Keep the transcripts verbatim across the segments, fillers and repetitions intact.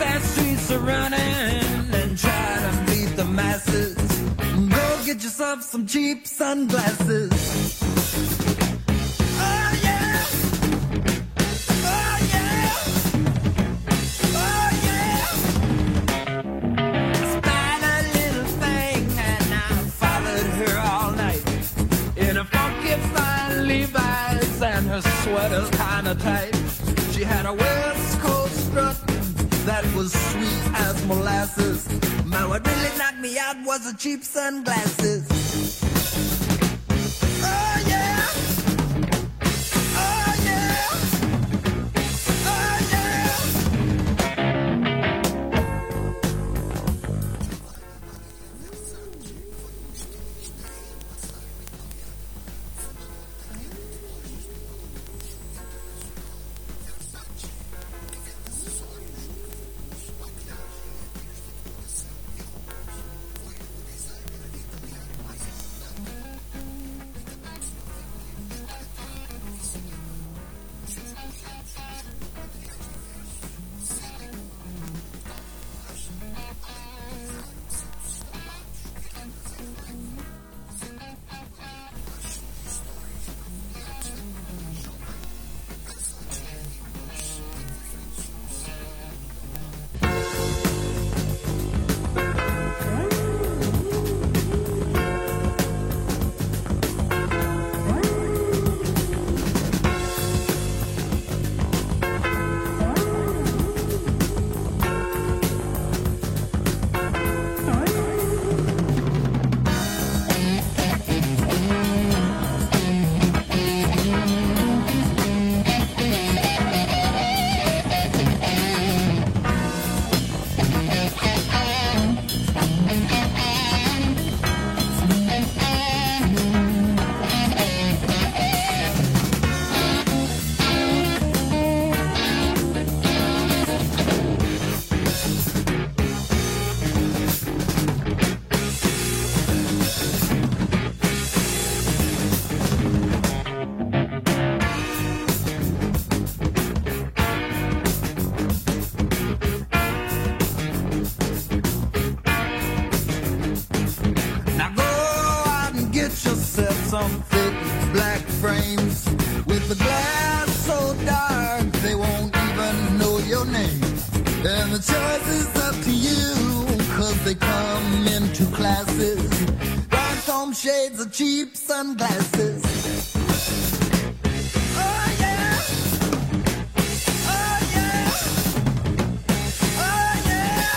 back streets are running and try to beat the masses. Go get yourself some cheap sunglasses. Oh yeah, oh yeah, oh yeah. Spied a little thing and I followed her all night in a funky fine Levi's and her sweater's kinda tight. She had a West Coast strut that was sweet as molasses. Man, what really knocked me out was the cheap sunglasses. Oh yeah, oh yeah, oh yeah. Some thick black frames with the glass so dark they won't even know your name. And the choice is up to you, cause they come in two classes. Rhinestone shades of cheap sunglasses. Oh yeah, oh yeah, oh yeah.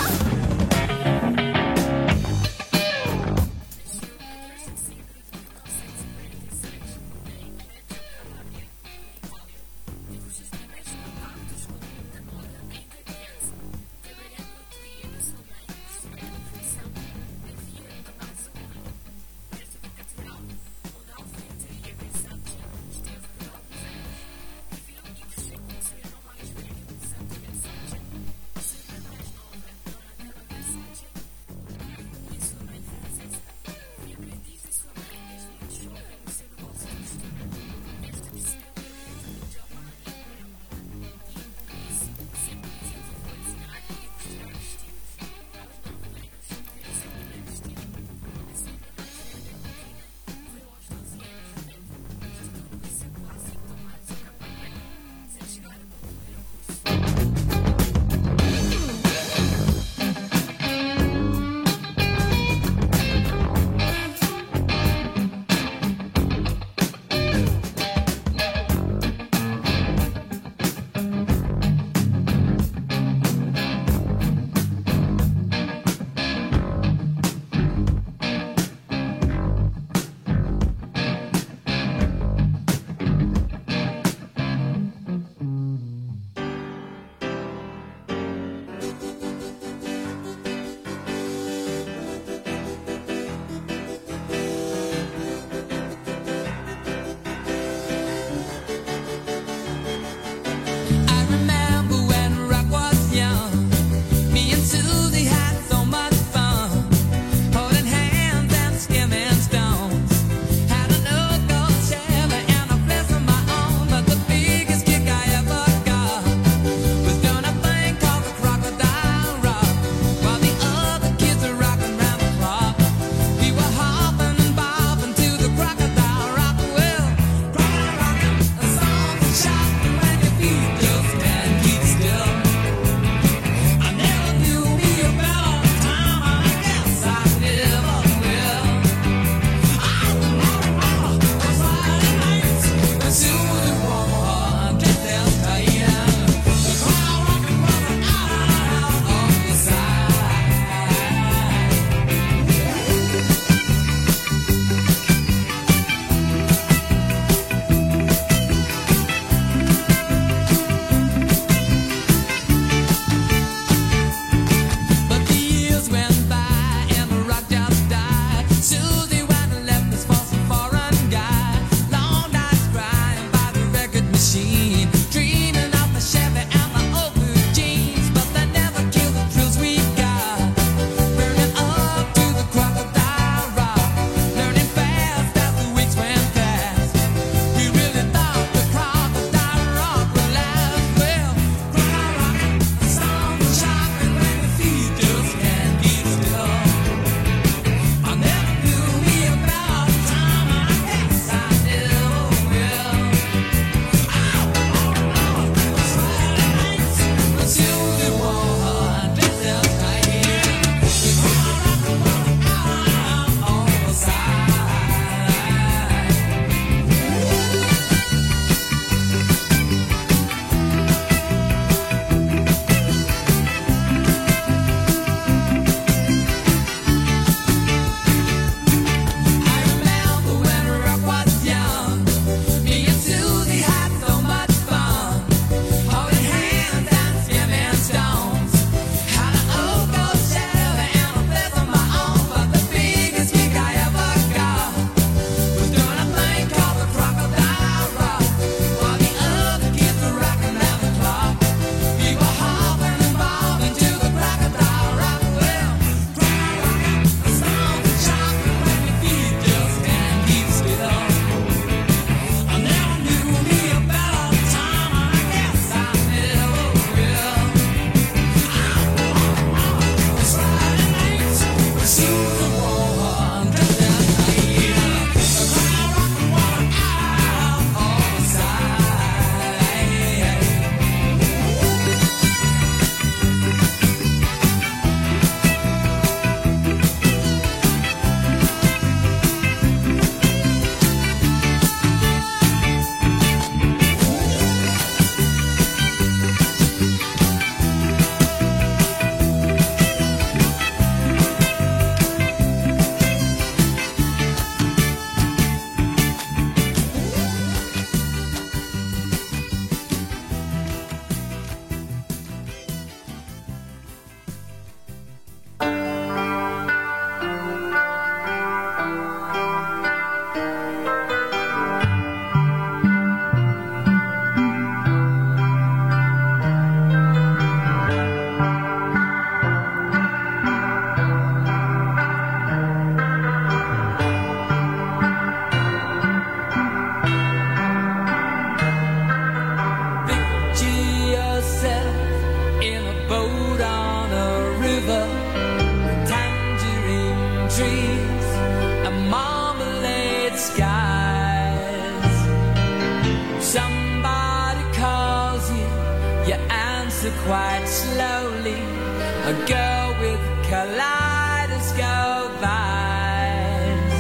quite slowly, a girl with kaleidoscope eyes.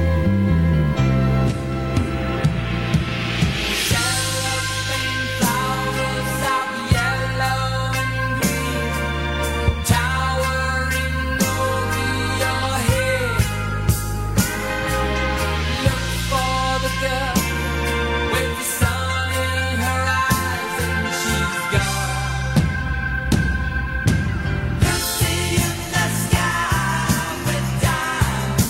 Cellophane flowers of yellow and green, towering over your head. Look for the girl with the sun in her eyes, and she's gone. Lucy in the sky with diamonds.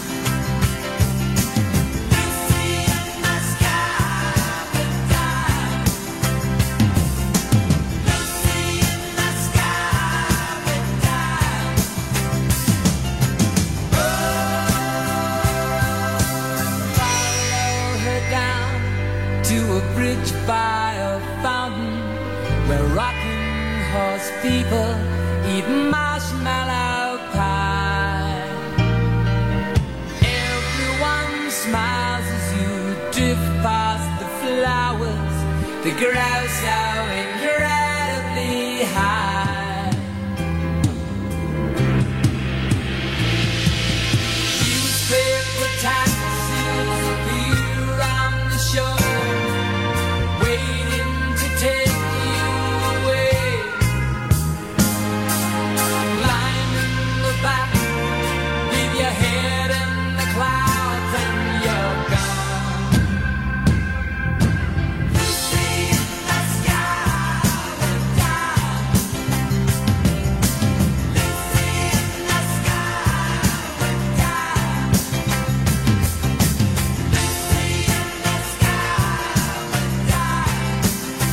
Lucy in the sky with diamonds. Lucy in the sky with diamonds. Follow her down to a bridge by a fountain where rocking horse people eat marshmallow pie. Everyone smiles as you drift past the flowers that grow so incredibly high. Newspaper taxis appear on the shore, waiting to take you away. Lying in the back, leave your head in the clouds and you're gone. Lucy in the sky with diamonds. Lucy in the sky with diamonds. Lucy in the sky with diamonds.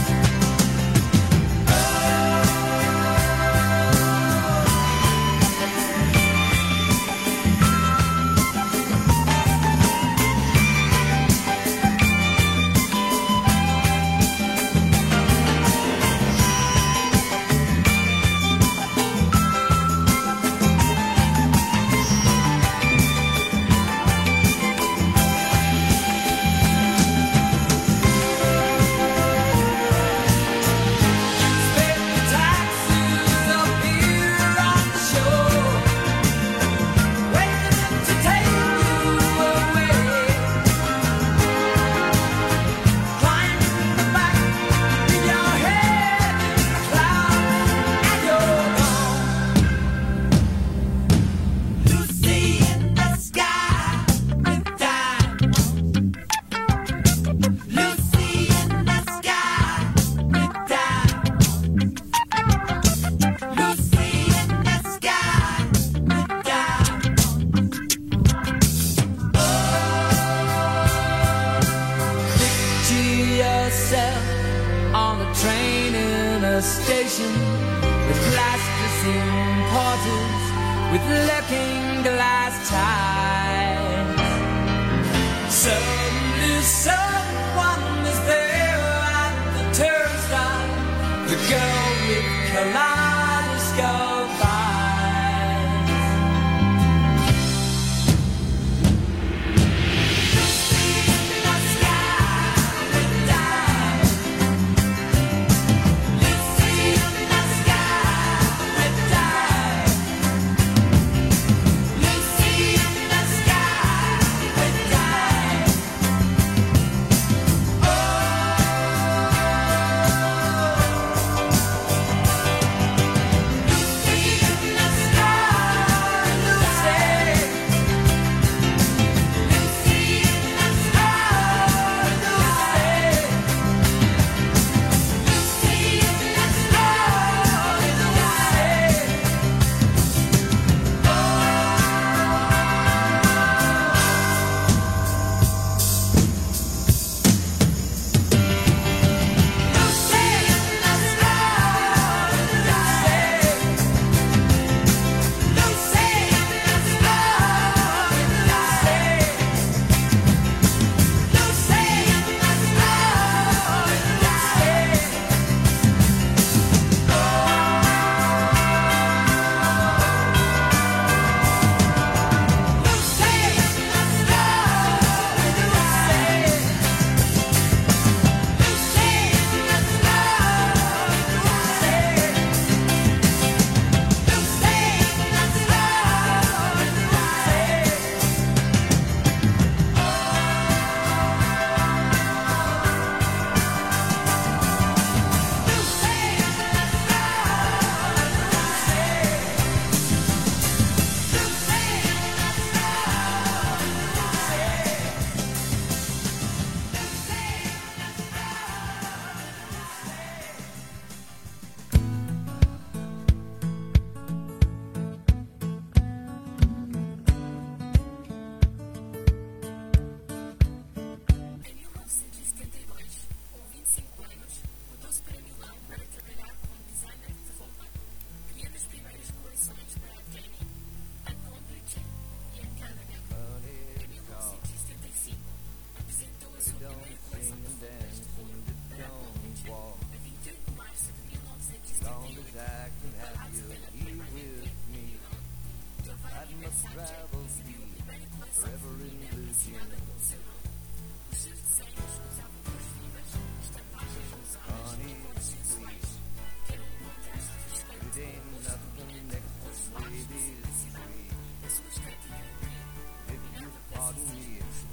Newspaper taxis appear on the shore, waiting to take you away. Climb in the back, leave your head in the clouds, and you're gone. Lucy in the sky with diamonds. Lucy in the sky with diamonds. Lucy in the sky with diamonds. Picture yourself on a train in a station with plasticine porters with looking glass ties. Suddenly someone is there at the turnstile, the girl with kaleidoscope eyes. Lucy in the sky with diamonds. Lucy in the sky with diamonds. Lucy in the sky with diamonds.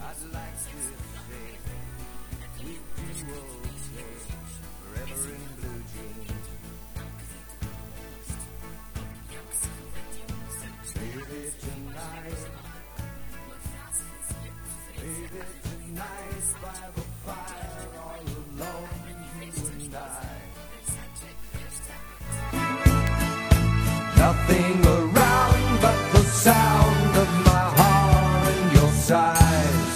I'd like to say we do okay, forever in blue jeans. Baby, tonight, baby, tonight, by the fire, all alone, you and I. Nothing around but the sound of my heart and your sighs.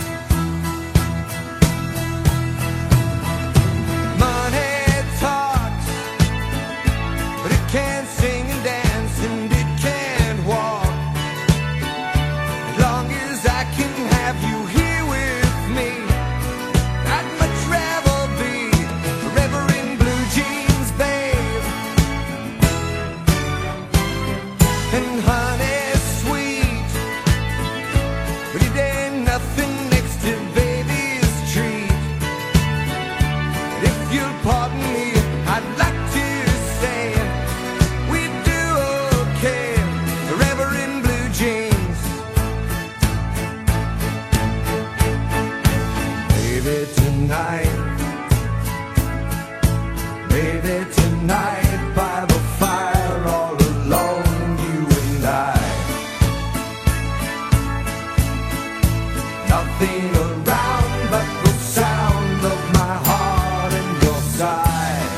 Money talks, but it can't sing and dance and it can't walk. As long as I can have you here with me, I'd much rather be forever in blue jeans, babe. And honey, sweet, but it ain't nothing next to baby's treat. And if you'll pardon me, I'd like to say we do okay, forever in blue jeans. Baby, tonight, baby, tonight, by the fire, all alone, you and I. Nothing around but the sound of my heart and your sigh.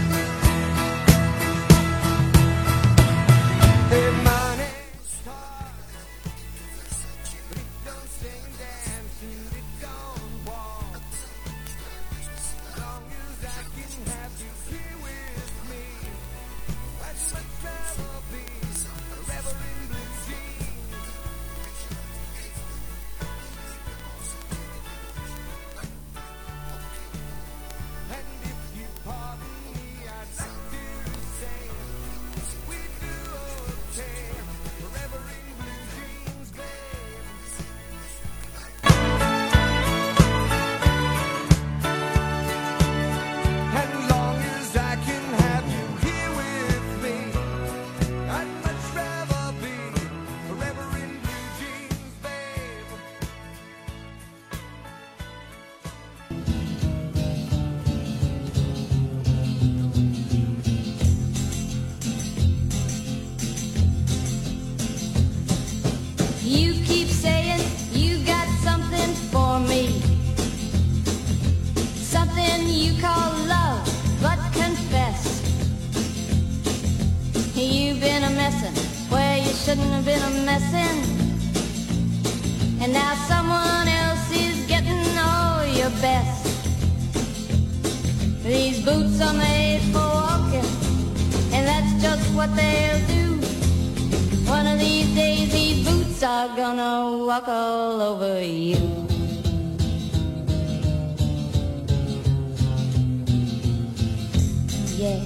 Hey, money talks, but it don't sing and dance and it don't walk. As long as I can have you here with me, I'd much rather be forever in blue jeans. And if you pardon me, I'd like to say we do okay, forever in blue jeans, babe. And long as I can have you here with me, I'd much rather be forever in blue jeans, babe. You keep saying you got something for me, something you call love, but confess you've been a messin' where you shouldn't have been a messin', and now someone else is getting all your best. These boots are made for walking, and that's just what they'll do. One of these days these boots are gonna walk all over you. Yeah.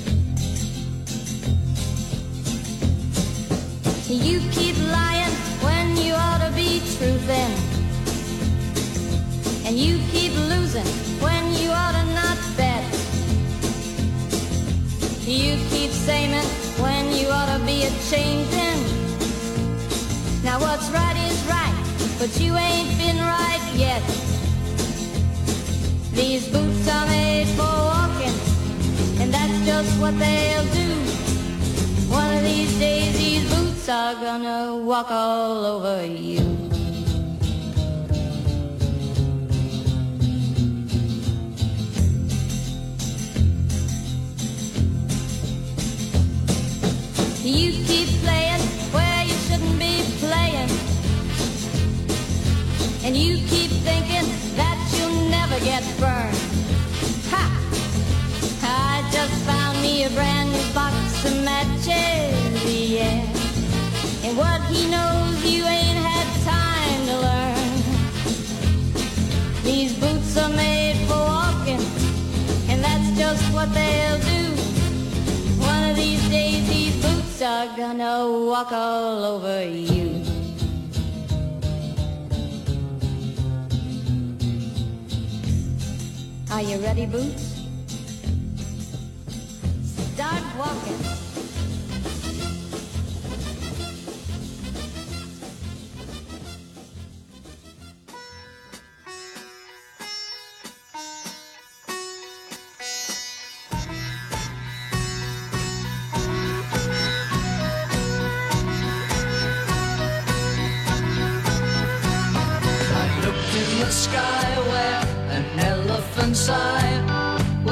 You keep lying when you ought to be truthing, and you keep losing when you ought to not bet. You keep saying when you ought to be a-changing. Now what's right is right, but you ain't been right yet. These boots are made for walking, and that's just what they'll do. One of these days these boots are gonna walk all over you. You keep playing where you shouldn't be playing, and you keep thinking that you'll never get burned. Ha! I just found me a brand new box of matches, yeah. And what he knows you ain't had time to learn. These boots are made for walking, and that's just what they'll do. One of these days these boots are gonna walk all over you. Are you ready, Boots? Start walking.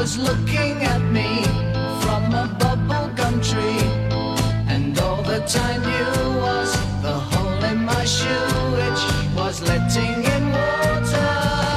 was looking at me from a bubblegum tree, and all the time knew was the hole in my shoe, which was letting in water.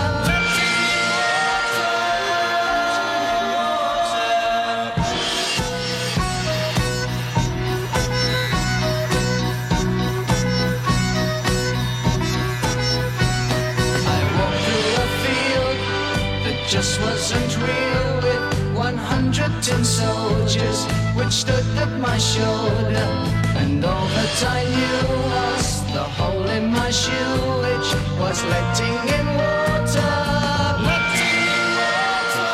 Just wasn't real, with one hundred tin soldiers which stood at my shoulder, and all that I knew was the hole in my shoe, which was letting in water. Letting in water.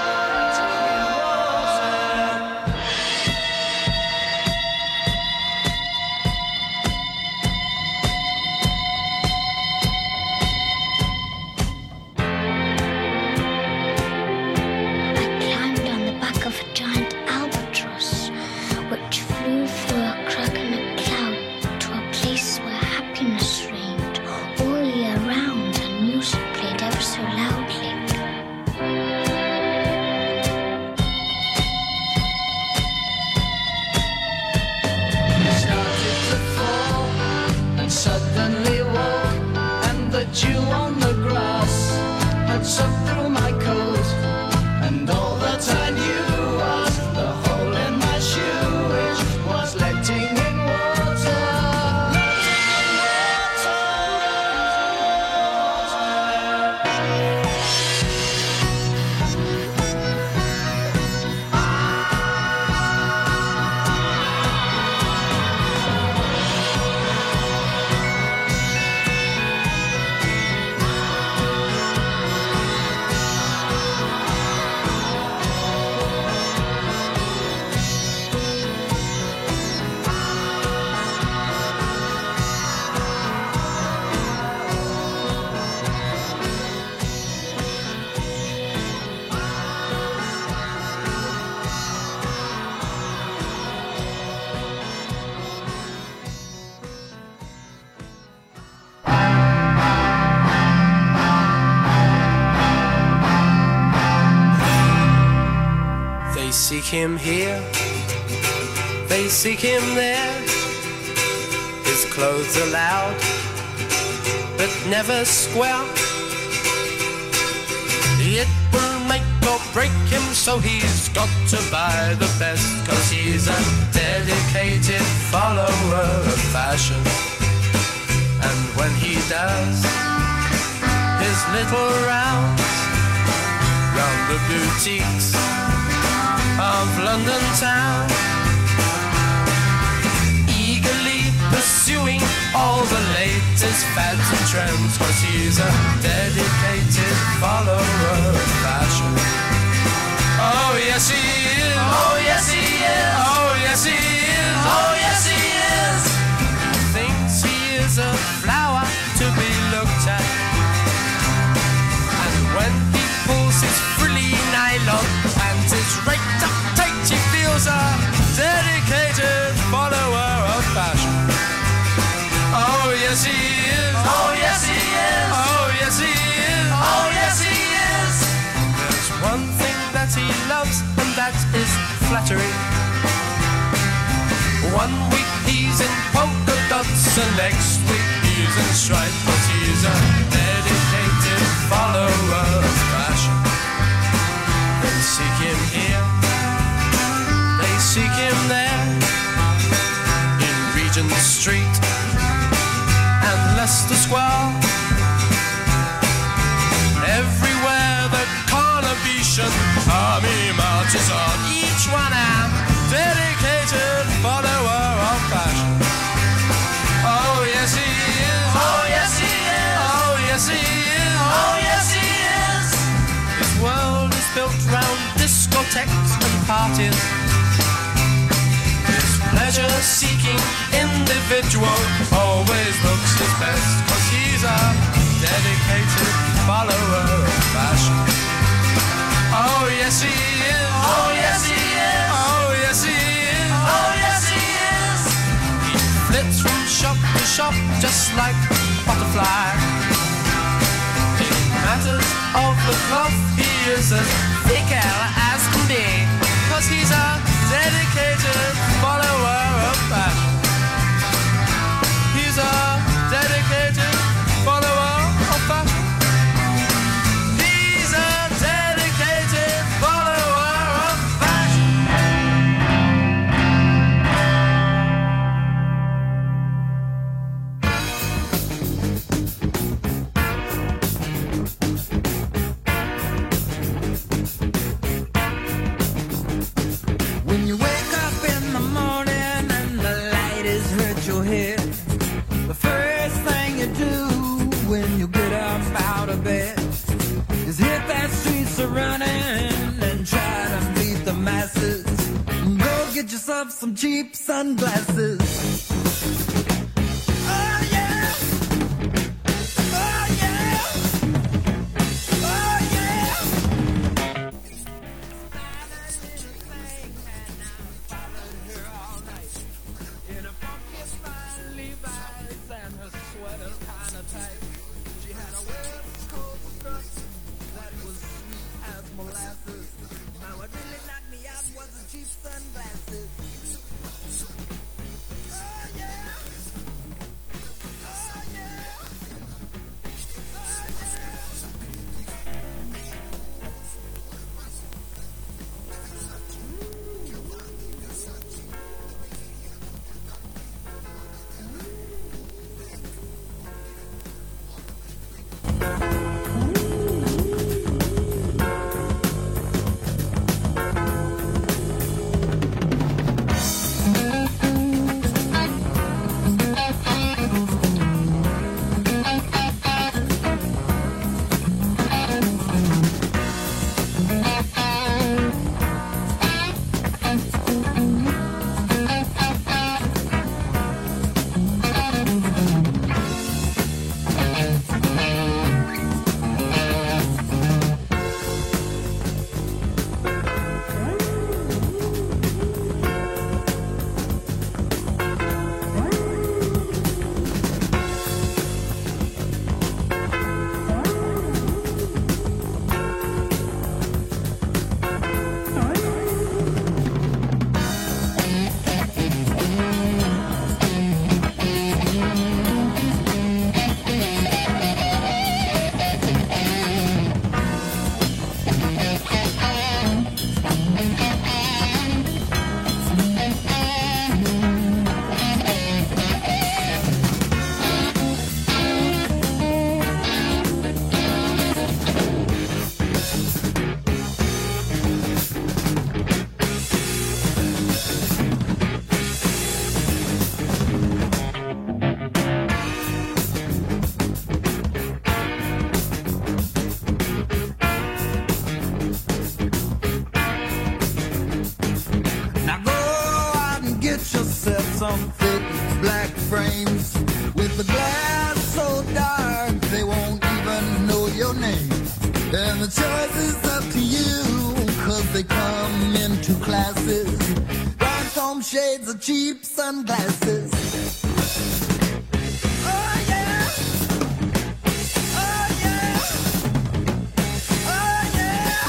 Seek him here, they seek him there. His clothes are loud, but never square. It will make or break him, so he's got to buy the best, 'cause he's a dedicated follower of fashion. And when he does his little rounds round the boutiques of London town, eagerly pursuing all the latest fads and trends, 'cause he's a dedicated follower of fashion. Oh yes he is, oh yes he is, oh yes he is, oh yes he is. He thinks he is a flower to be looked at, and when he pulls his frilly nylon and his raked up tight, he feels a dedicated follower of fashion. Oh yes he is, oh yes he is, oh yes he is, oh yes he is. There's one thing that he loves, and that is flattery. One week he's in polka dots, and next week he's in stripes, 'cause he's a dedicated follower of fashion. They seek him here, they seek him there, in Regent Street and Leicester Square. Everywhere the Carnation army marches on, each one a dedicated follower of fashion. Oh yes he is, oh yes he is, oh yes he is, oh yes he is. His world is built round discotheques and parties. His pleasure-seeking individual always looks his best, 'cause he's a dedicated follower of fashion. Oh yes he is, oh yes he is, oh yes he is, oh yes he is. He flits from shop to shop just like a butterfly. It matters of the cloth. He is as fickle as can be, 'cause he's a dedicated follower of fashion. He's a dedicated follower of fashion. He's a dedicated follower of fashion. When you wake up in the morning and the light has hurt your head, the first thing you do when you get up out of bed is hit that streets a running and try to beat the masses. Go get yourself some cheap sunglasses. Oh yeah, oh yeah, oh yeah. In a funky style Levi's and her sweater's kinda tight. She had a West Coast strut that was sweet as molasses. Now what really knocked me out was the cheap sunglasses. Oh yeah, oh yeah, oh yeah. Some thick black frames with the glass so dark they won't even know your name. And the choice is up to you, 'cause they come in two classes. Rhinestone shades of cheap sunglasses. Oh yeah, oh yeah, oh yeah.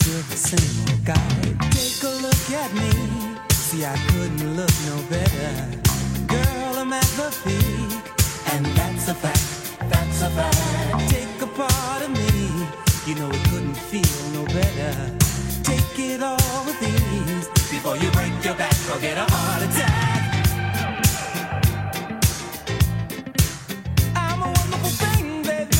still the same old guy. Take a look at me. See, I couldn't look no better. Girl, I'm at the peak, and that's a fact, that's a fact. Take a part of me, you know it couldn't feel no better. Take it all with ease, before you break your back or get a heart attack. I'm a wonderful thing, baby.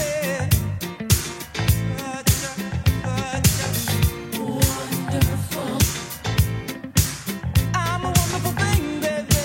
Wonderful. I'm a wonderful thing, baby.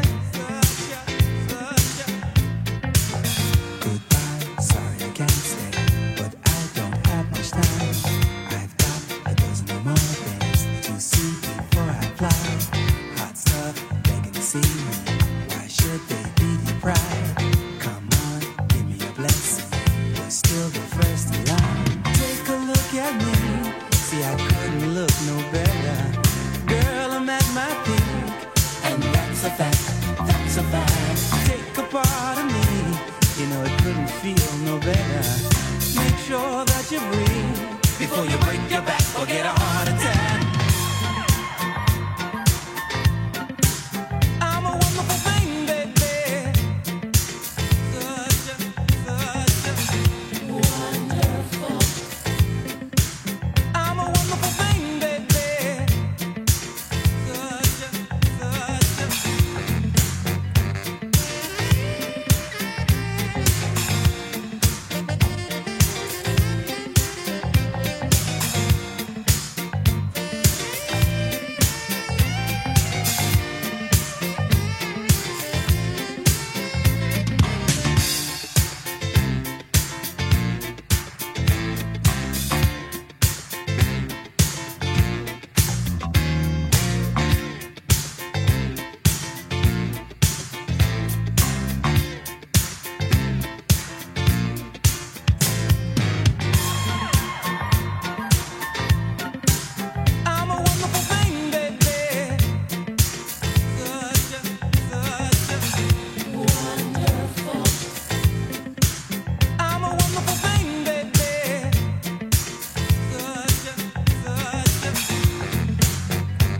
Goodbye, sorry I can't stay, but I don't have much time. I've got a dozen or more things to see before I fly. Hot stuff, begging to see me. Why should they be deprived? Come on, give me a blessing. You're still the first in line. Take a look at me. See, I couldn't look no better. Girl, I'm at my peak, and that's a fact, that's a fact. Take a part of me, you know it couldn't feel no better. Make sure that you breathe before you break your back or get a heart attack. I'm a wonderful thing, baby. Such a, such a wonderful. I'm a wonderful thing, baby. Such a, such a. I'm a wonderful thing, baby. Such a, such a wonderful. I'm a wonderful thing, baby. Such a, such a.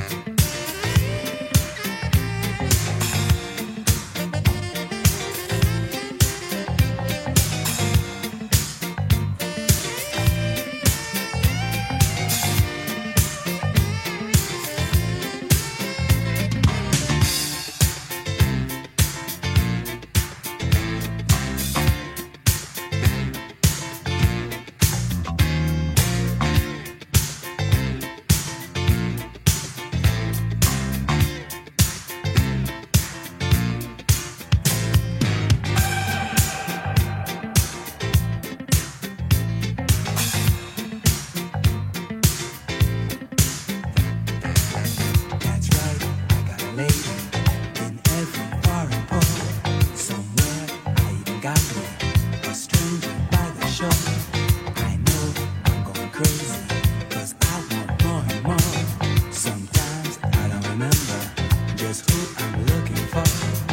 That's right, I got a lady in every foreign port. Somewhere I even got me a stranger by the shore. I know I'm going crazy, cause I want more and more. Sometimes I don't remember just who I'm looking for.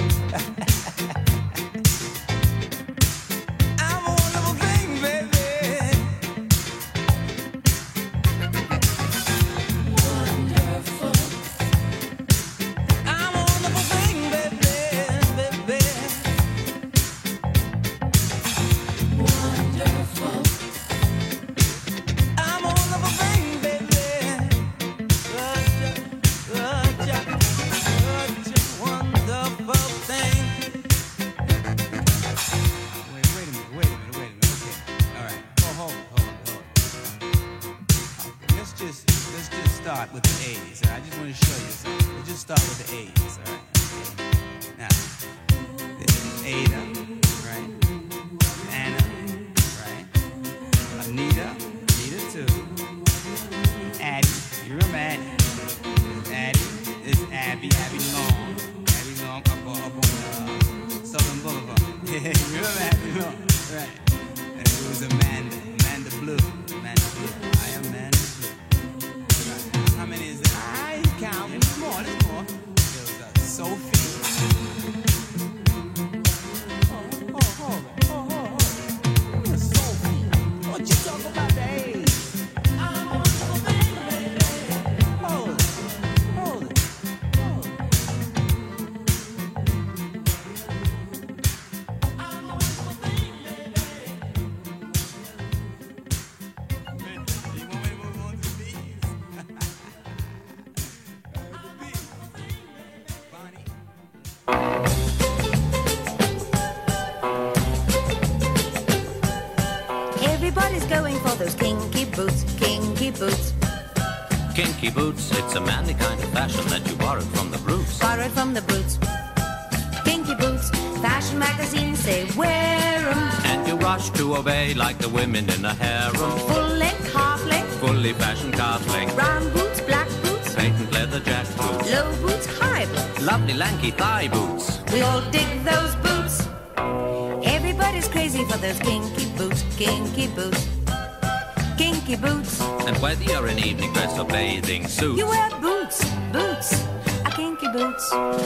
I'm a wonderful thing, baby. Wonderful. I'm a wonderful thing, baby, baby. Wonderful. I'm a wonderful thing, baby. Such a, such a, such a wonderful thing. Wait, wait a minute, wait a minute, wait a minute. Okay, all right. Oh, hold on, hold on, hold on. Let's just let's just start with the A's. All right? I just want to show you something. Let's just start with the A's. All right. Okay. Now, this is Ada, right? Anna, right? Anita, Anita too. Addie, you remember Addie? Addie. This is Abby, Abby Long, Abby Long up on, up on uh, Southern Boulevard. Yeah, you remember Abby Long, right? And it was Amanda, Amanda Blue, Amanda Blue. I am Amanda Blue. Right. How many is there? I ain't counting. There's more, there's more. There was uh, Sophie. Oh, oh, oh, oh, oh, oh. Sophie. What you talking about, the age? I'm a wonderful thing, Everybody's going for those kinky boots, kinky boots. Kinky boots, it's a manly kind of fashion that you borrowed from the brutes. Borrowed from the brutes. Kinky boots, fashion magazines say wear 'em. And you rush to obey like the women in a harem. Full length, half length. Fully fashioned calf length. Brown boots, black boots. Patent leather jack boots. Low boots, high boots. Lovely lanky thigh boots. We all dig those boots. Everybody's crazy for those kinky boots, kinky boots. Kinky boots. And whether you're in evening dress or bathing suits, you wear boots, boots, a kinky boots.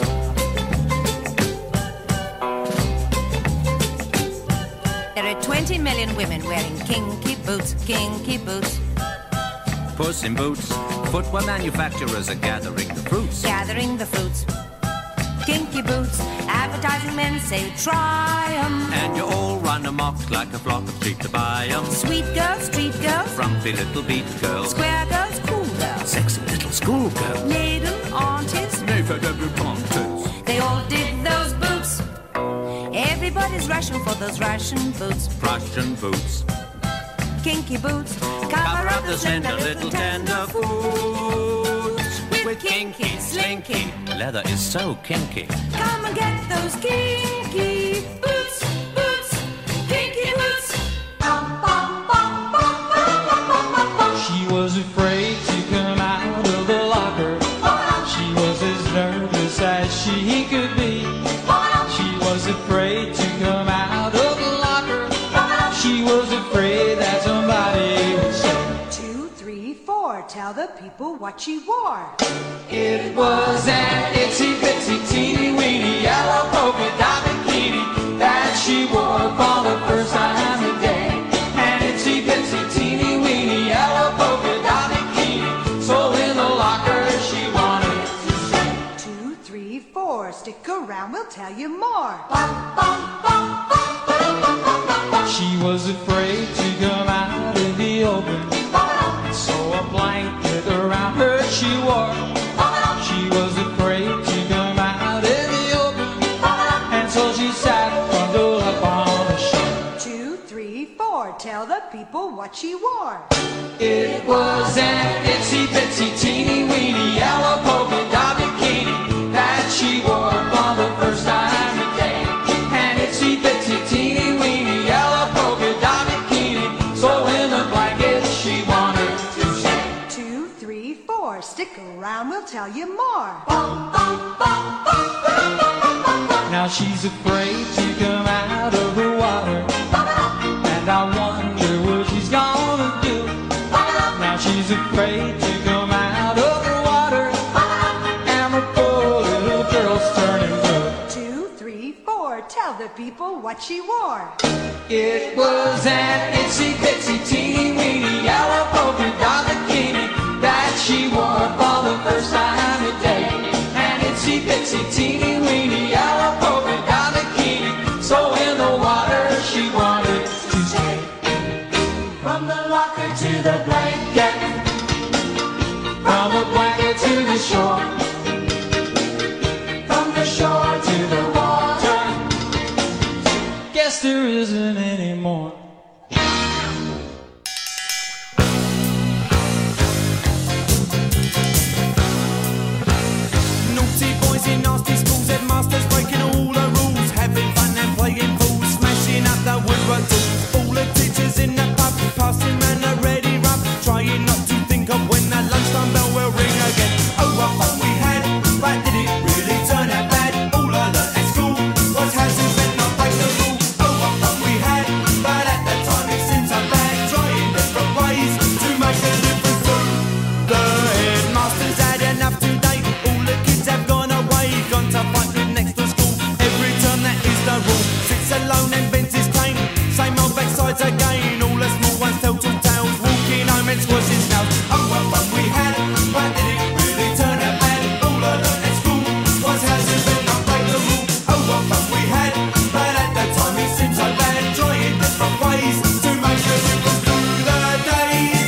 There are twenty million women wearing kinky boots, kinky boots. Puss in boots, footwear manufacturers are gathering the fruits. Gathering the fruits. Kinky boots, advertising men say try 'em. And you all run amok like a flock of sheep to buy 'em. Sweet girls, street girls, frumpy little beat girls, square girls, cool girls, sexy little school girls, maiden aunties, they all dig those boots. Everybody's rushing for those Russian boots. Russian boots. Kinky boots, cover up the slender little tender foot. With kinky, slinky, leather is so kinky. Come and get those kinky boots, boots, kinky boots. She was afraid to come out of the locker. She was as nervous as she could be. She was afraid to come out of the locker. She was afraid that somebody would say, two, three, four, tell the people what she wore. it was an itsy bitsy teeny weeny yellow polka dot bikini that she wore for the first time today. An itsy bitsy teeny weeny yellow polka dot bikini, so in the locker she wanted to say, two, three, four, stick around, we'll tell you more. She was afraid to come out in the open, so a blanket around her she wore. She was afraid to come out in the open, and so she sat bundled up on the shore. Two, three, four, tell the people what she wore. It was an itsy bitsy teeny weeny yellow polka dot bikini that she wore for the first time today. An itsy bitsy teeny weeny yellow polka dot bikini, so in the blanket she wanted to say, two, three, four, stick around, we'll tell you more. Now she's afraid to come out of the water, and I wonder what she's gonna do. Now she's afraid to come out of the water, and the poor little girl's turning blue. Two, three, four, tell the people what she wore. It was an itsy bitsy teeny weeny yellow polka dot bikini that she wore for the first time today. An itsy bitsy teeny weeny yellow polka dot bikini, so in the water she wanted to stay. From the locker to the blanket, from the blanket to the shore, from the shore to the water, guess there isn't any more. Naughty boys in nasty schools, headmasters breaking all the rules, having fun and playing fools, smashing up the woodwork tools. All the teachers in the pub, passing round a ready rub, trying not to think of when the lunchtime bell will ring again. Oh, what fun we had, but did it really turn out bad? All I learnt at school was how to bend, not break the rule. Oh, what fun we had, but at the time it seemed so bad, trying different ways to make a difference too. The headmasters had enough today, all the kids have gone away, gone to fight with next to school. Every term that is the rule, sits alone and bends his cane, same old backsides again, all the small ones tell tall tales, walking home and squashing snails. Oh, what fun we had, but did it really turn out bad? All I learnt at school was how to bend, not break the rule. Oh, what fun we had, but at the time it seemed so bad, trying different ways to make a difference through the days.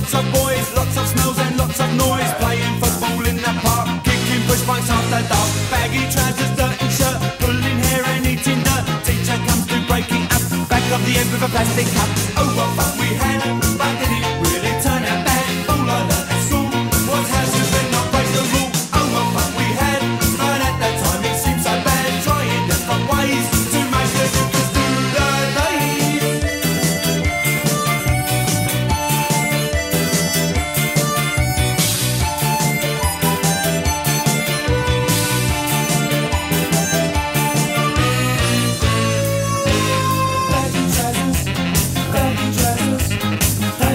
Lots of boys, lots of smells and lots of noise. Playing football in the park, kicking push bikes after dark. Baggy trousers, dirty shirt, pulling hair and eating dirt. Teacher comes to break it up, back of the end with a plastic cup. Oh, what fun we had, but did it really turn out bad? All I learned at school was how to spin not break the rule. Oh, what fun we had, but at that time it seemed so bad. Trying different ways to make the difference to the days. Baggy trousers, baggy trousers.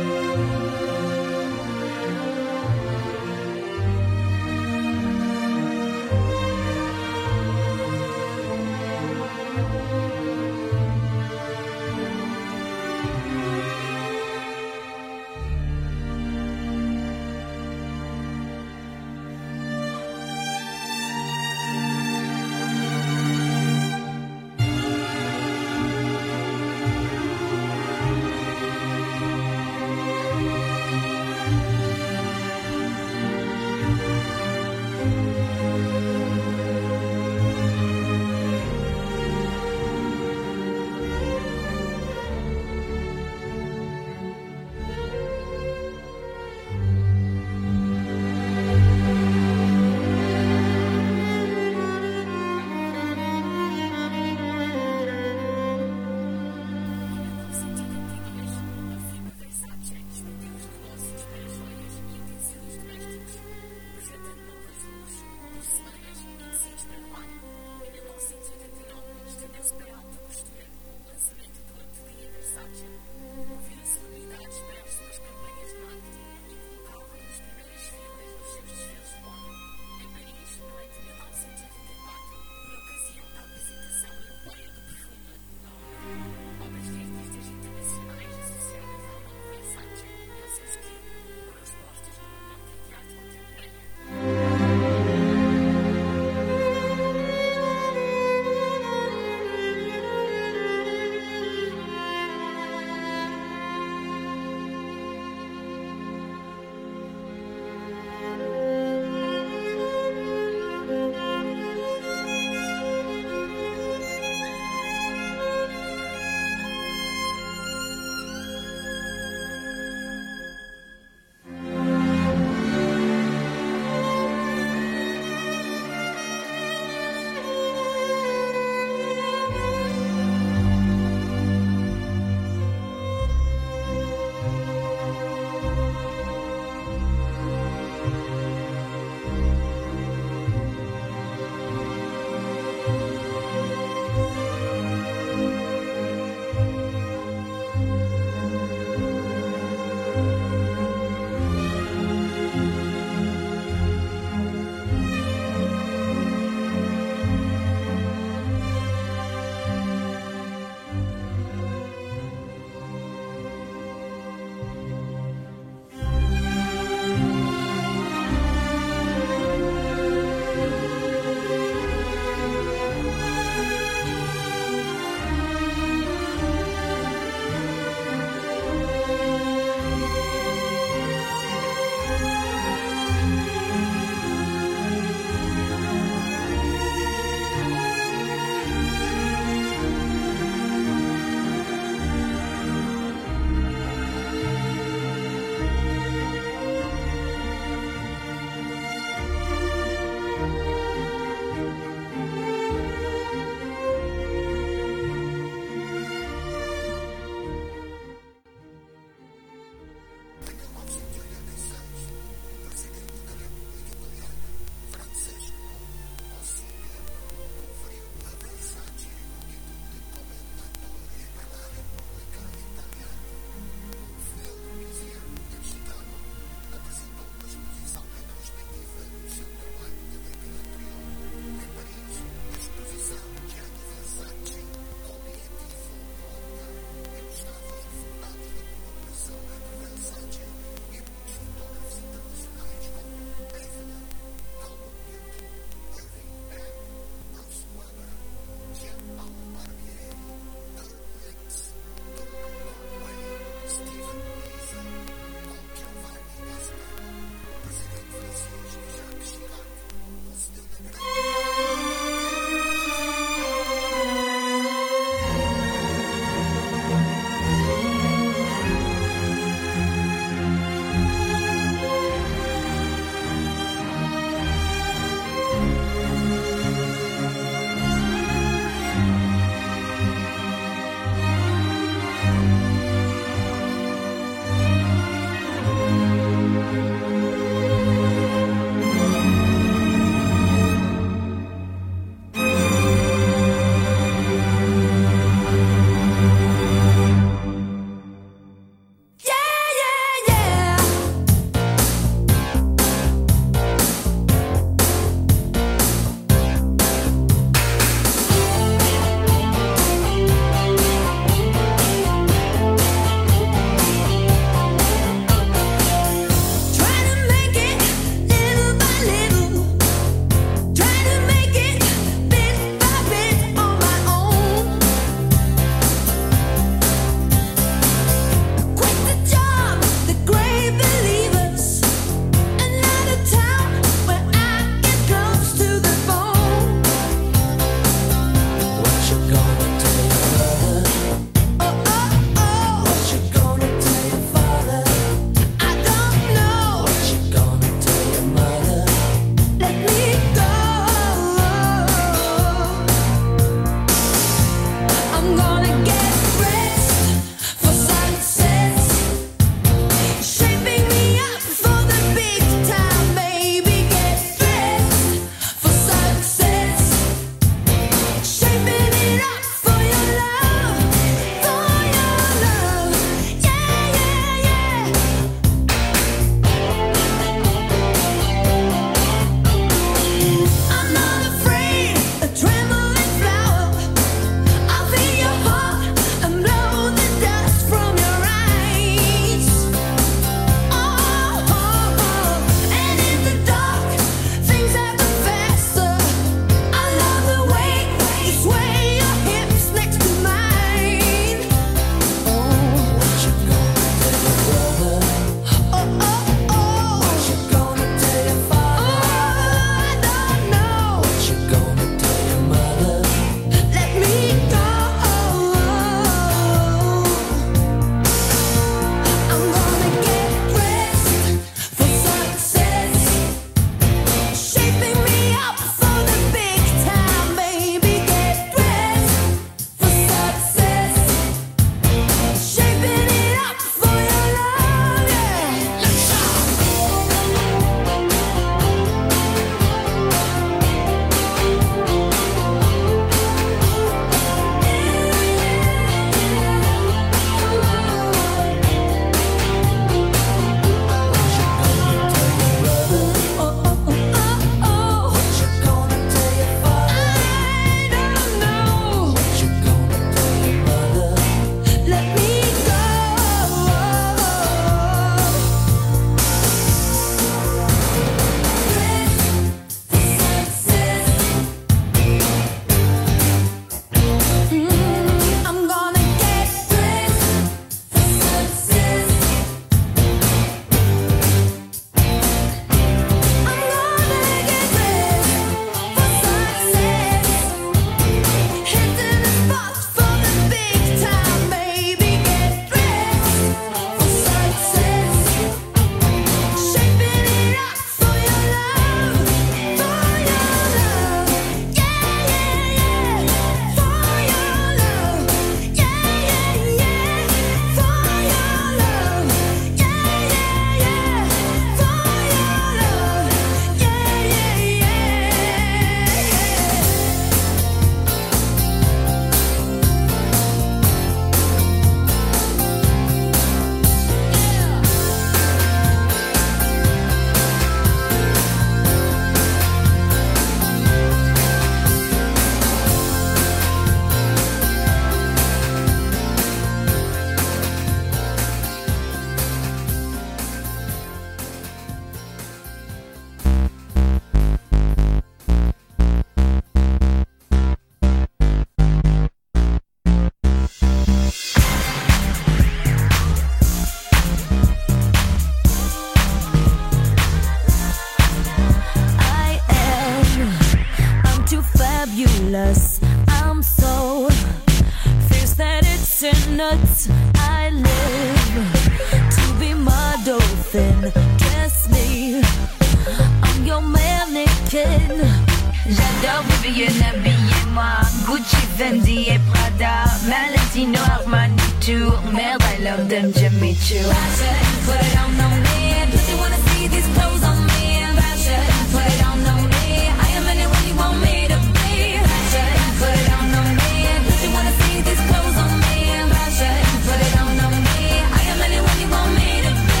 nuts. I live to be my dolphin. Dress me, I'm your mannequin. J'adore Vivienne, habillez-moi. Gucci, Fendi et Prada, Valentino, Armani, Tour. Merde, I love them, Jimmy Choo. Fashion, put it on, on me. Does you wanna see these clothes on me? Fashion, put it on, on me. I am anyone you want me to be. Fashion, put it on, on me. Does you wanna see these clothes on me? Fashion, put it on, on me. I am anyone you want me to be.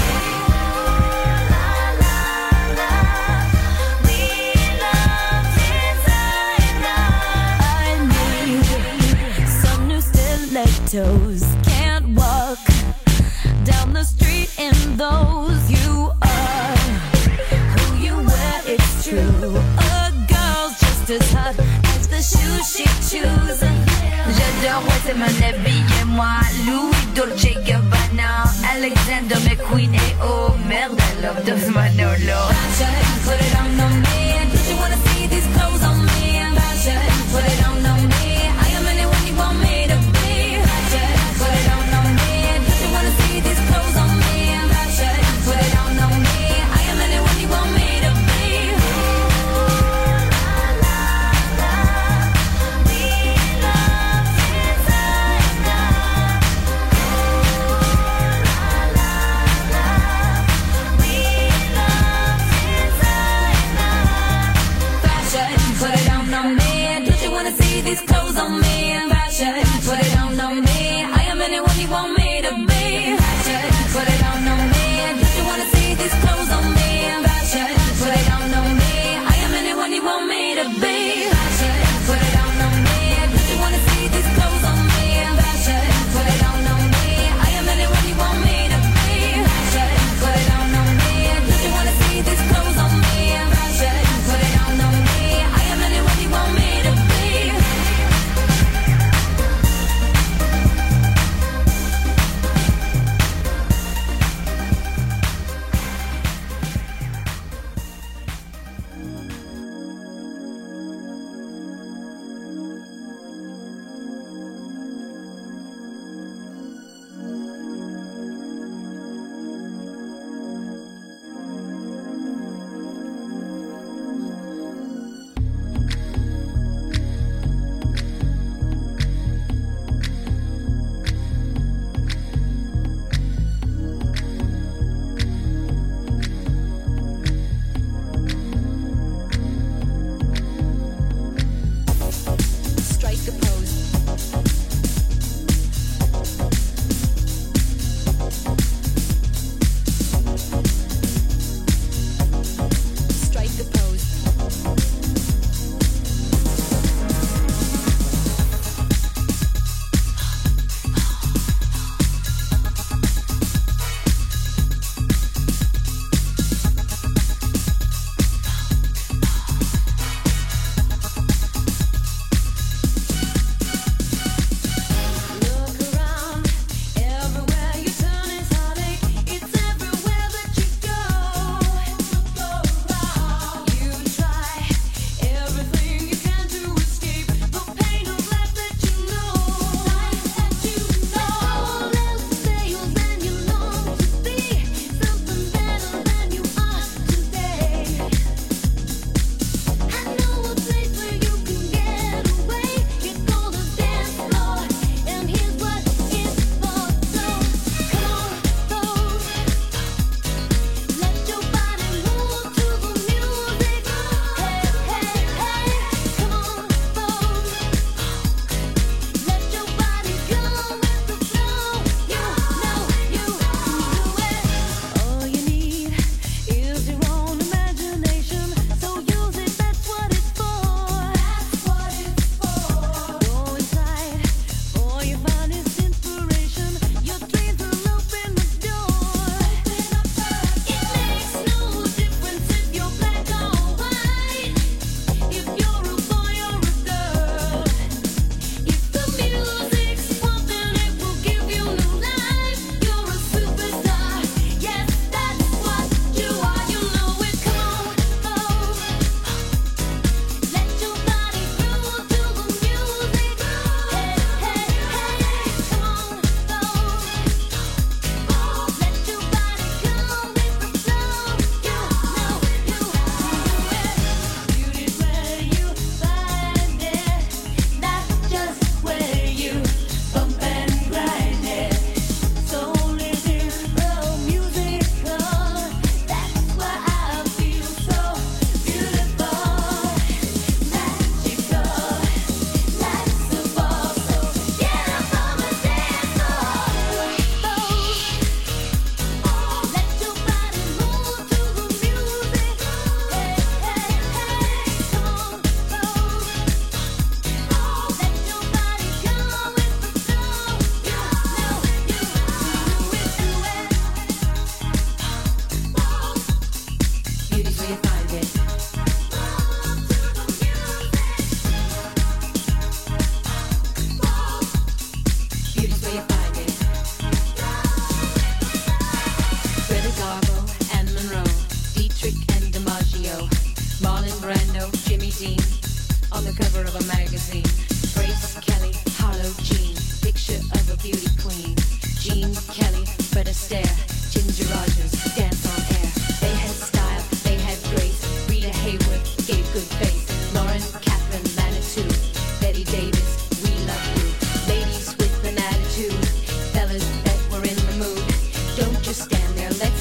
Toes. Can't walk down the street in those. You are who you wear, it's true. A girl's just as hot as the shoes she chooses. J'adore, ouais, c'est mon habillez-moi. Louis, Dolce Gabbana, Alexander McQueen et oh merde, I love those Manolo. Fashion, put it on, on me. Did you wanna see these clothes on me? Fashion, put it on, on me. I am anyone you want me to be. Put it on, on me. Did you wanna see these clothes on me? Fashion, put it on, on me. I am anyone you want me to be.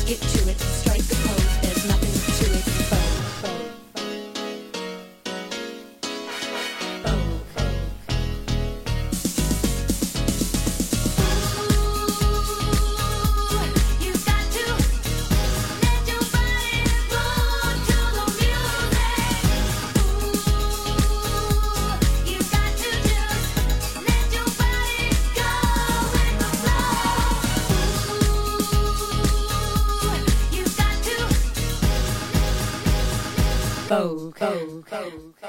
get to it, strike the pose, there's nothing to it. Go, go, go, go.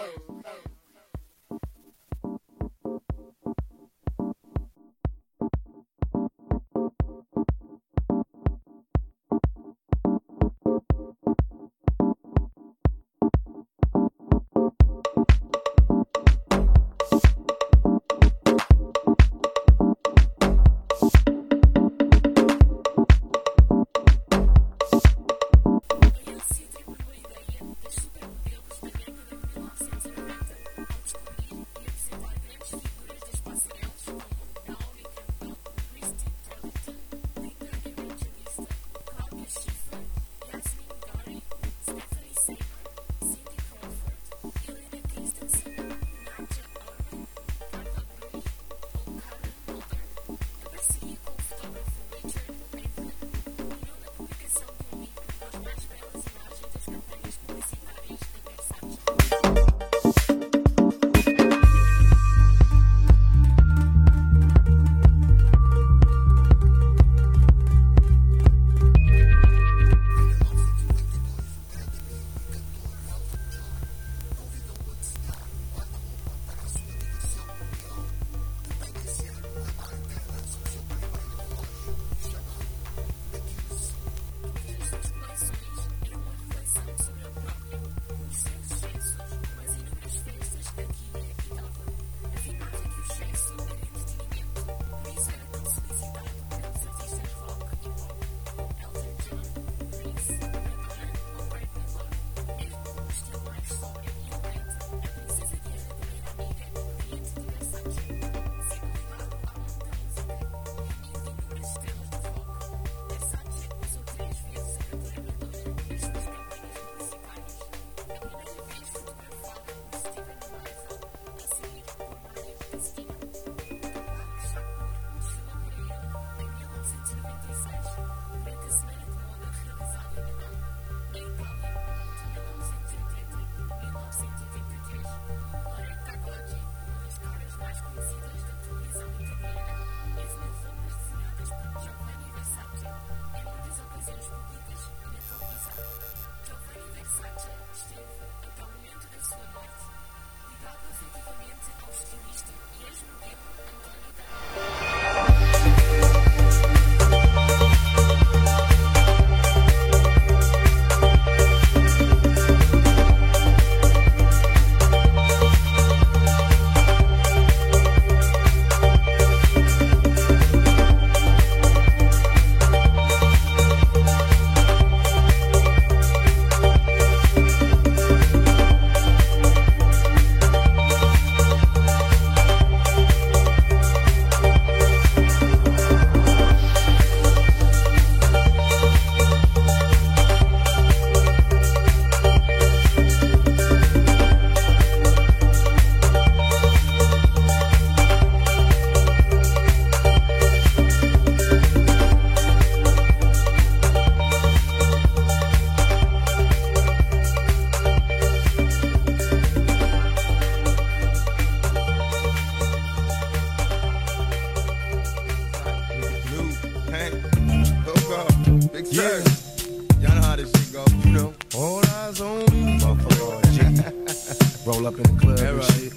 Roll up in the club and shit.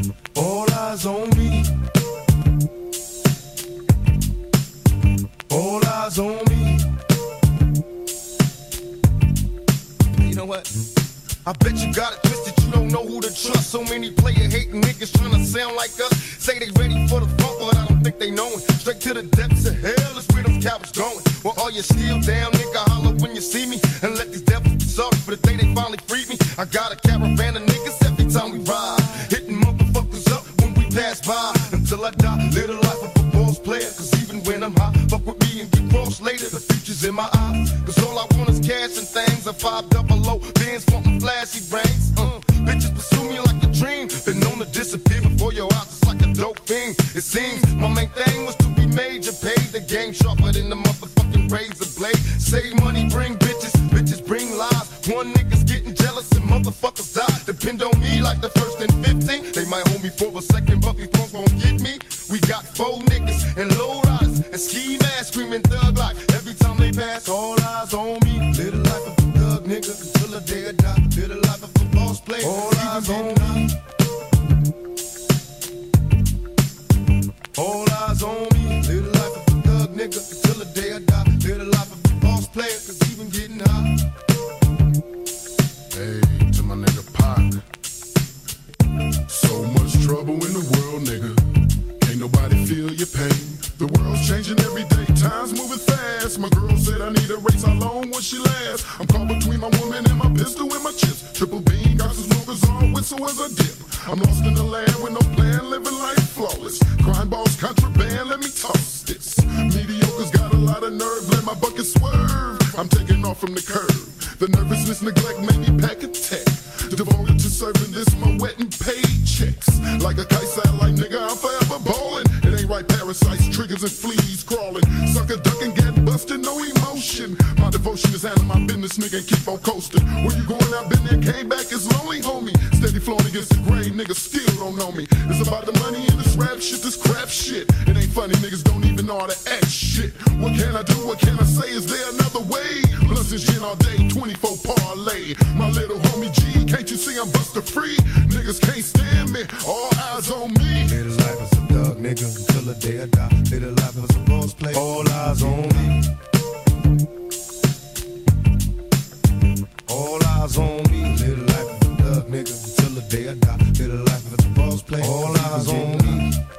All eyes on me. All eyes on me. You know what? I bet you got it twisted, you don't know who to trust. So many player hating niggas trying to sound like us. Say they ready for the funk, but I don't think they know it. Straight to the depths of hell is where them cowards going. Well, all you still down, nigga, holler when you see me. And let these devils be sorry for the day they finally freed me. I got a caravan of niggas every time we ride, hitting motherfuckers up when we pass by. Until I die, live the life of a boss player, cause even when I'm high, fuck with me and get crossed later. The future's in my eyes, cause all I want is cash and things. A five double O, bands wanting flashy brains. Uh, bitches pursue me like a dream. Been known to disappear before your eyes, it's like a dope thing. It seems my main thing was to be major, paid the game sharper than the motherfucking razor blade. Save money, bring bitches, bitches bring lies. One nigga's getting jealous and motherfuckers die. Depend on me like the first and fifteen. They might hold me for a second, but these punks won't get me. We got four niggas and low riders and ski masks screaming thug like every time they pass. All eyes on me. Live the life of a thug nigga until the day I die. Live the life of a boss player. All eyes on me. All eyes on me. Live the life of a thug nigga until the day I die. Live the life of a boss player, cause even getting high. Hey, to my nigga Pac. So much trouble in the world, nigga. Ain't nobody feel your pain. The world's changing every day, time's moving fast. My girl said I need a race, how long will she last? I'm caught between my woman and my pistol and my chips. Triple beam, got some smokers on, whistle as I dip. I'm lost in the land with no plan, living life flawless. Crime balls, contraband, let me toss this. Mediocre's got a lot of nerve, let my bucket swerve. I'm taking off from the curb. The nervousness, neglect made me pack a tech. Devoted to serving this, my wet and paid checks. Like a kite satellite, nigga, I'm forever ballin'. It ain't right, parasites, triggers and fleas crawling. Sucker ducking, get busted, no emotion. My devotion is handling my business, nigga, and keep on coasting. Where you going, I've been there, came back, it's lonely, homie. Steady flowing against the grain, niggas still don't know me. It's about the money and this rap shit, this crap shit. It ain't funny, niggas don't even know how to act shit. What can I do, what can I say, is there another way? Blunts and gin all day, twenty-four parlay. My little homie G, can't you see I'm buster free? Niggas can't stand me, all eyes on me. Live the life as a thug nigga until the day I die. Live the life as a boss player, all eyes on me. All eyes on me. Live the life as a thug nigga until the day I die. Live the life as a boss player, all eyes on me.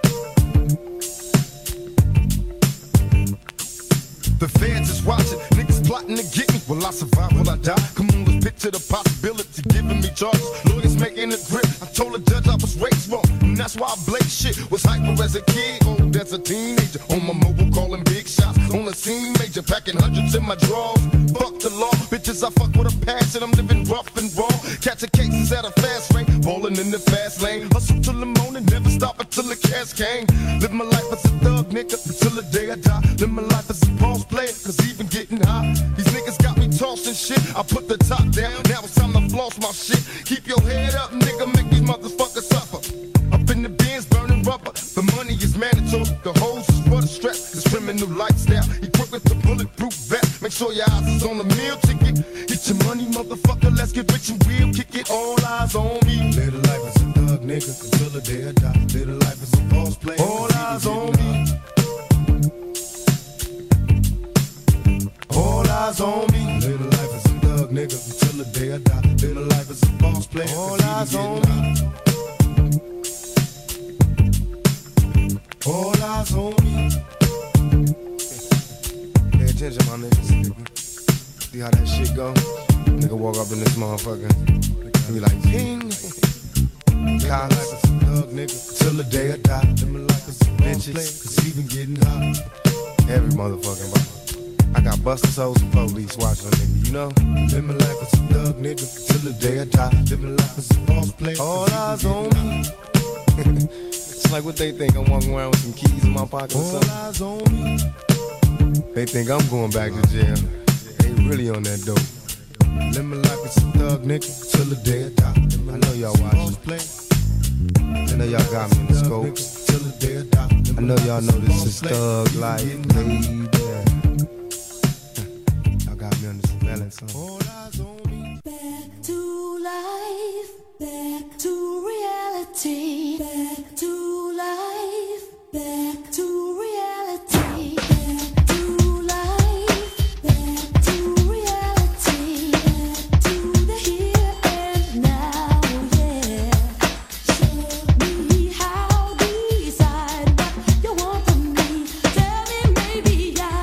The feds is watching, niggas plotting to get me. Will I survive, will I die? Come on, let's picture the possibility, giving me charges. Lawyers making a grip, I told the judge I was raised wrong, and that's why I blame shit. Was hyper as a kid, old as a teenager. On my mobile calling big shots, on the scene major. Packing hundreds in my drawers, fuck the law. Bitches, I fuck with a passion, I'm living rough and raw. Catching cases at a fast rate, ballin' in the fast lane. Hustle till the morning, never stop until the cash came. Live my life as a thug nigga until the day I die. Live my life as a boss player, cause even getting high. These niggas got me tossing shit. I put the top down, now it's time to floss my shit. Keep your head up, nigga, make these motherfuckers suffer. Up in the bins, burning rubber. The money is mandatory, the hose is for the strap. This criminal lifestyle, equipped with the bulletproof vest. Make sure your eyes is on the meal ticket. Get your money, motherfucker, let's get rich and real. Kick it, all eyes on me. Live the life as a thug nigga until the day I die. Live the life as a boss player, all eyes on me. All eyes on me. Live the life as a thug nigga until the day I die. Live the life as a boss player. All eyes on me. All eyes on me. Pay attention, my niggas. See how that shit go? Nigga walk up in this motherfucker and be like, ping. College, thug nigga till the day I die. Live my life as a bitches, cause even getting hot. Every motherfucking body. I got busted souls and police watching a nigga, you know? Live my life as a thug nigga till the day I die. Live my life as a boss player. All eyes on me. It's like what they think, I'm walking around with some keys in my pocket or something. All eyes on me. They think I'm going back to jail. They really on that dope. Live my life as a thug nigga till the day I die. I know y'all watching. I know y'all got me in the scope. I know y'all know this is thug life, baby. Me on this balance on. Back to life, back to reality, back to life, back to reality, back to life, back to reality, back to the here and now, yeah. Show me how, decide what you want from me. Tell me maybe I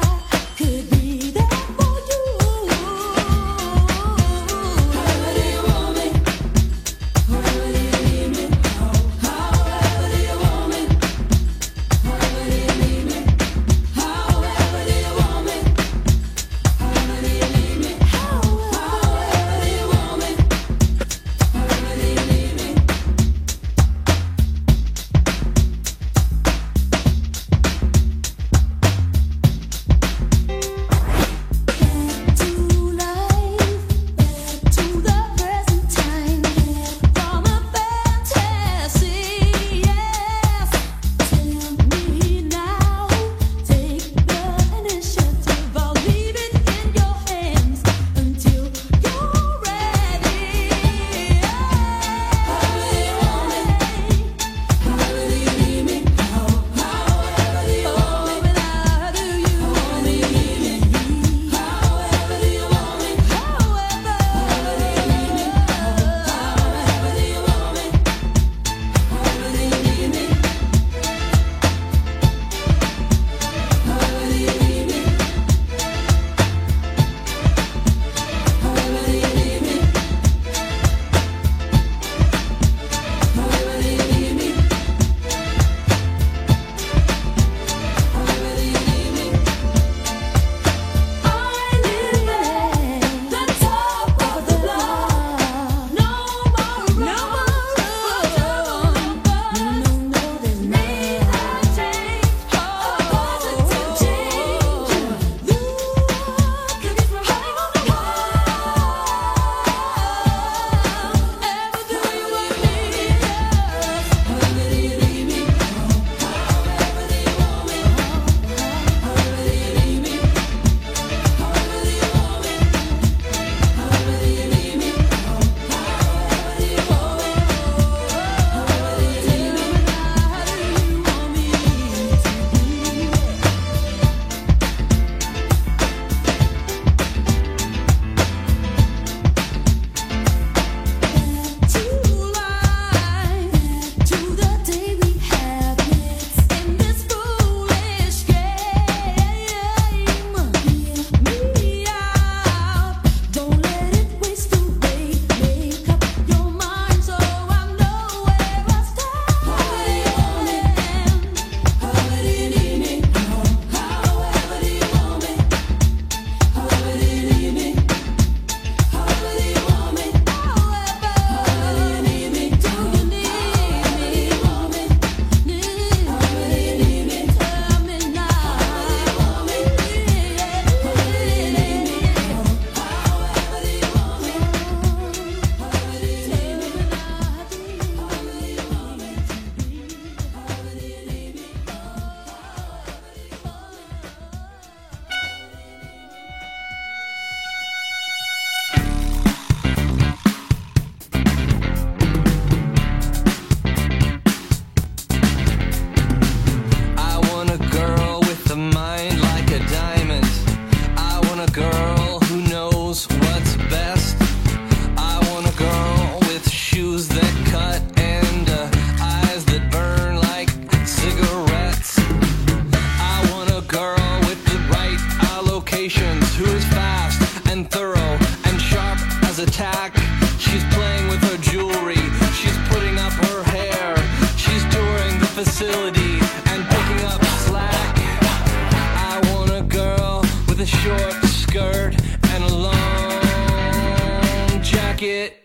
facility and picking up slack. I want a girl with a short skirt and a long jacket.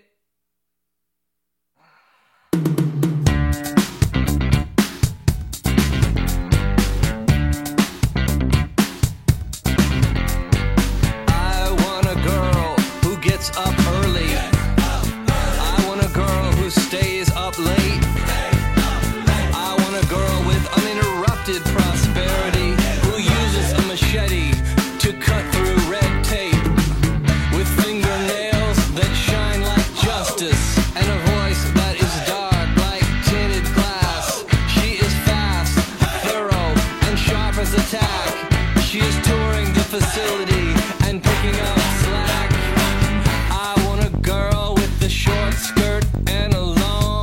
I want a girl who gets up early. I want a girl who stays up late. I want a girl with uninterrupted prosperity, who uses a machete to cut through red tape, with fingernails that shine like justice and a voice that is dark like tinted glass. She is fast, thorough, and sharp as a tack. She is touring the facility and picking up slack. I want a girl with a short skirt and a long,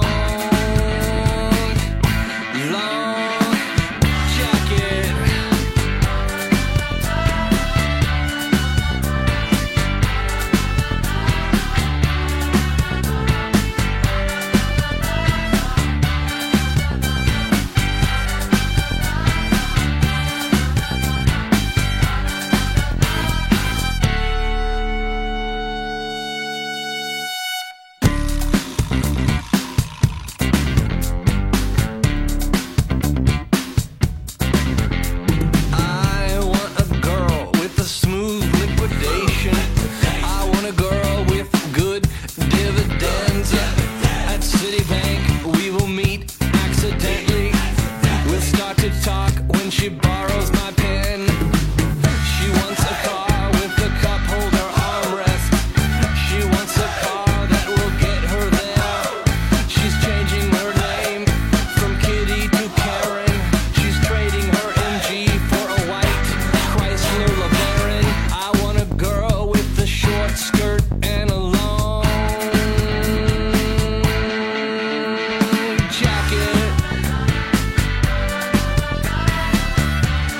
long jacket. I want a girl with a smooth liquidation. I want a girl with good dividends. At Citibank, we will meet accidentally. We'll start to talk when she borrows my pen. She wants a car with a cup holder armrest. She wants a car that will get her there. She's changing her name from Kitty to Karen. She's trading her M G for a white Chrysler LeBaron. I want a girl with a short skirt and a long jacket.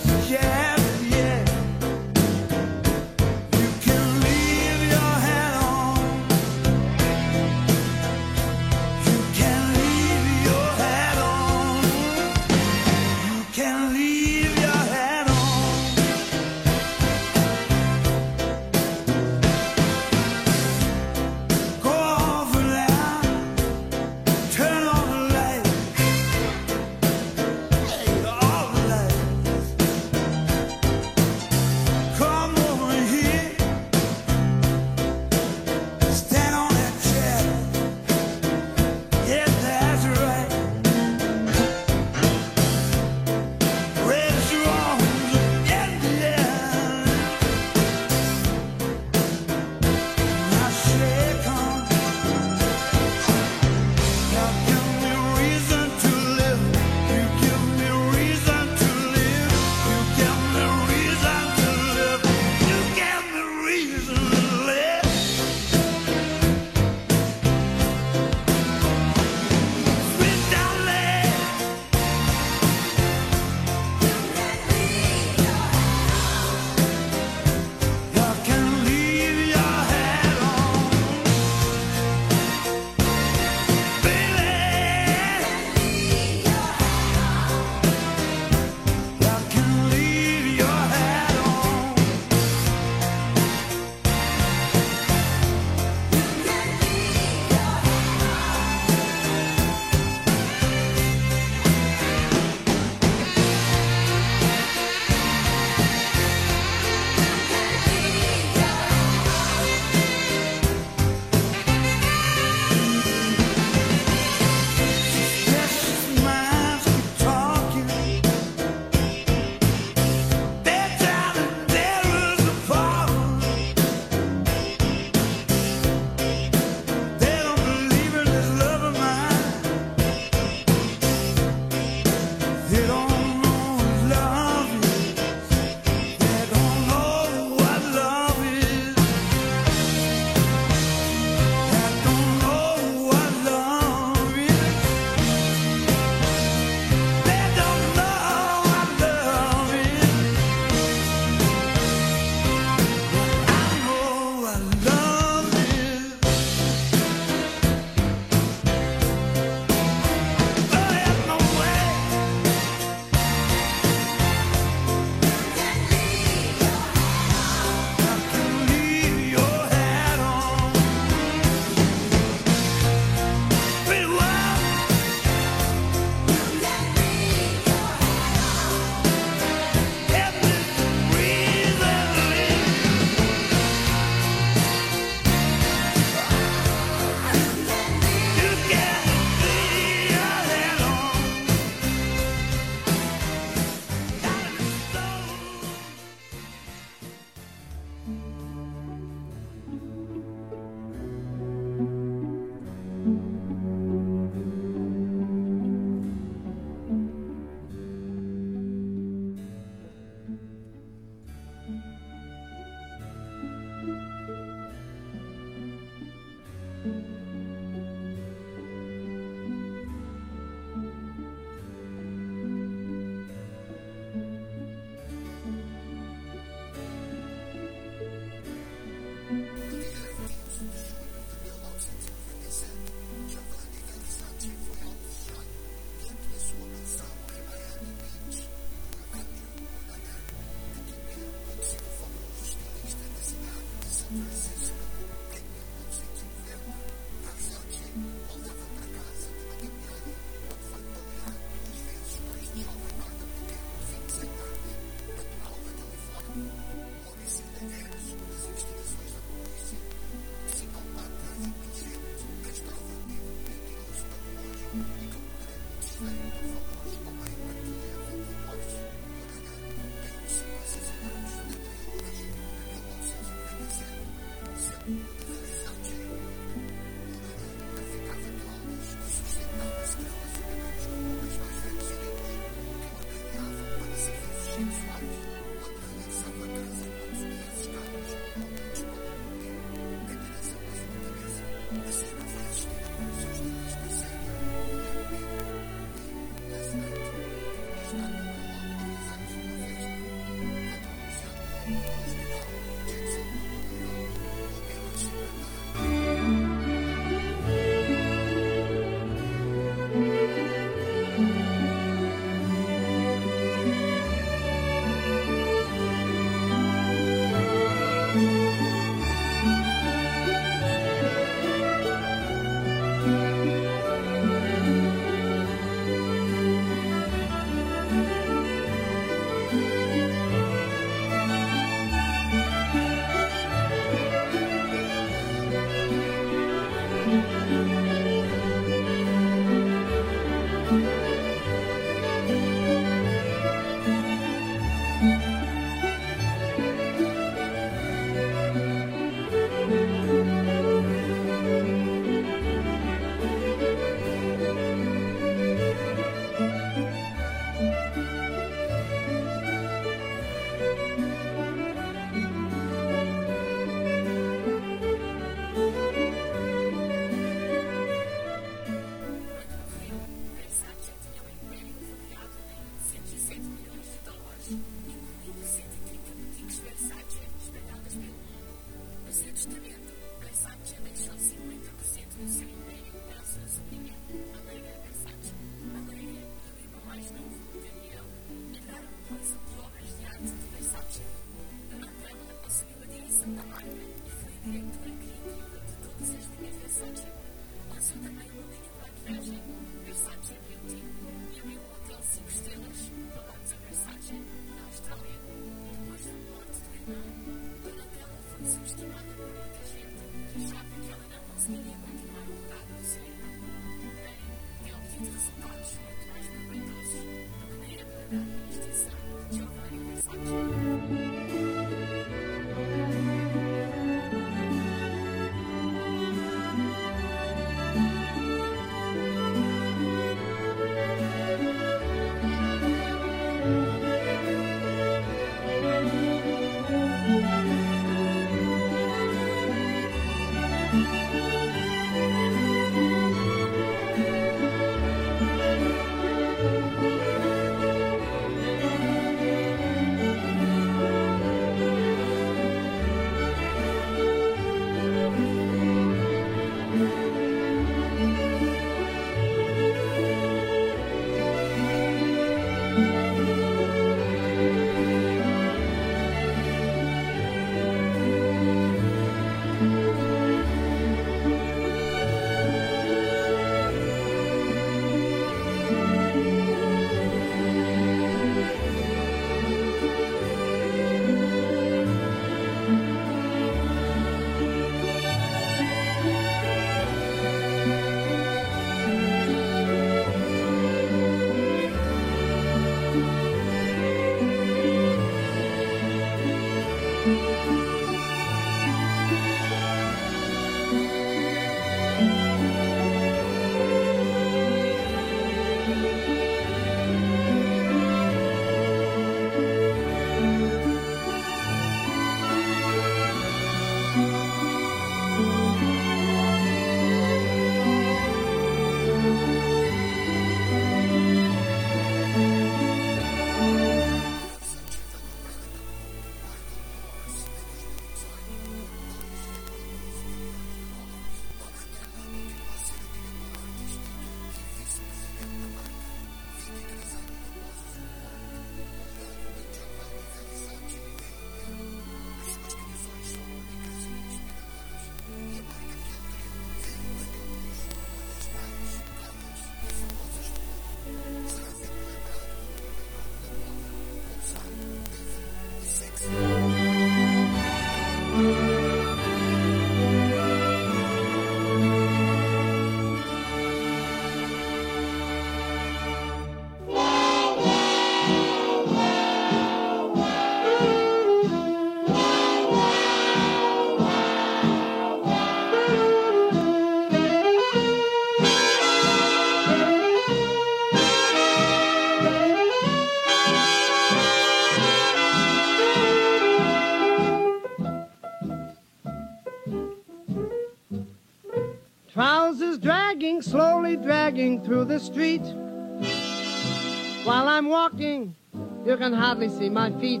is dragging, slowly dragging through the street. While I'm walking, you can hardly see my feet.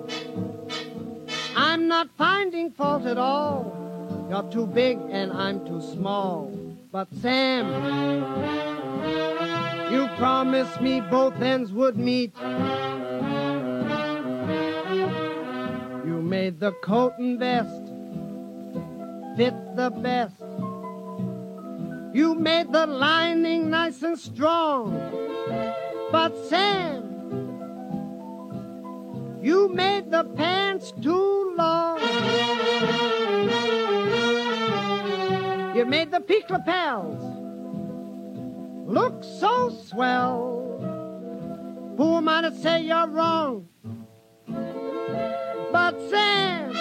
I'm not finding fault at all. You're too big and I'm too small. But Sam, you promised me both ends would meet. You made the coat and vest fit the best. You made the lining nice and strong. But Sam, you made the pants too long. You made the peak lapels look so swell. Who am I to say you're wrong? But Sam,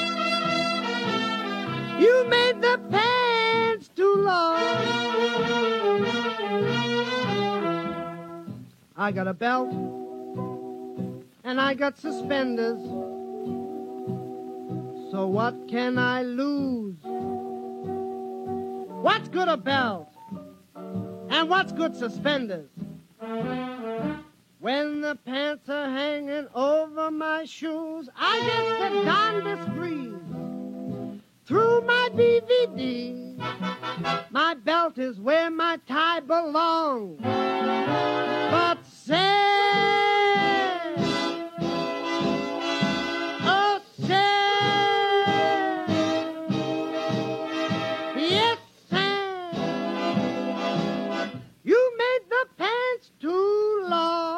you made the pants too long. I got a belt and I got suspenders. So what can I lose? What's good a belt? And what's good suspenders? When the pants are hanging over my shoes, I get to don this breeze. Through my D V D, my belt is where my tie belongs. But say, oh say, yes Sam, you made the pants too long.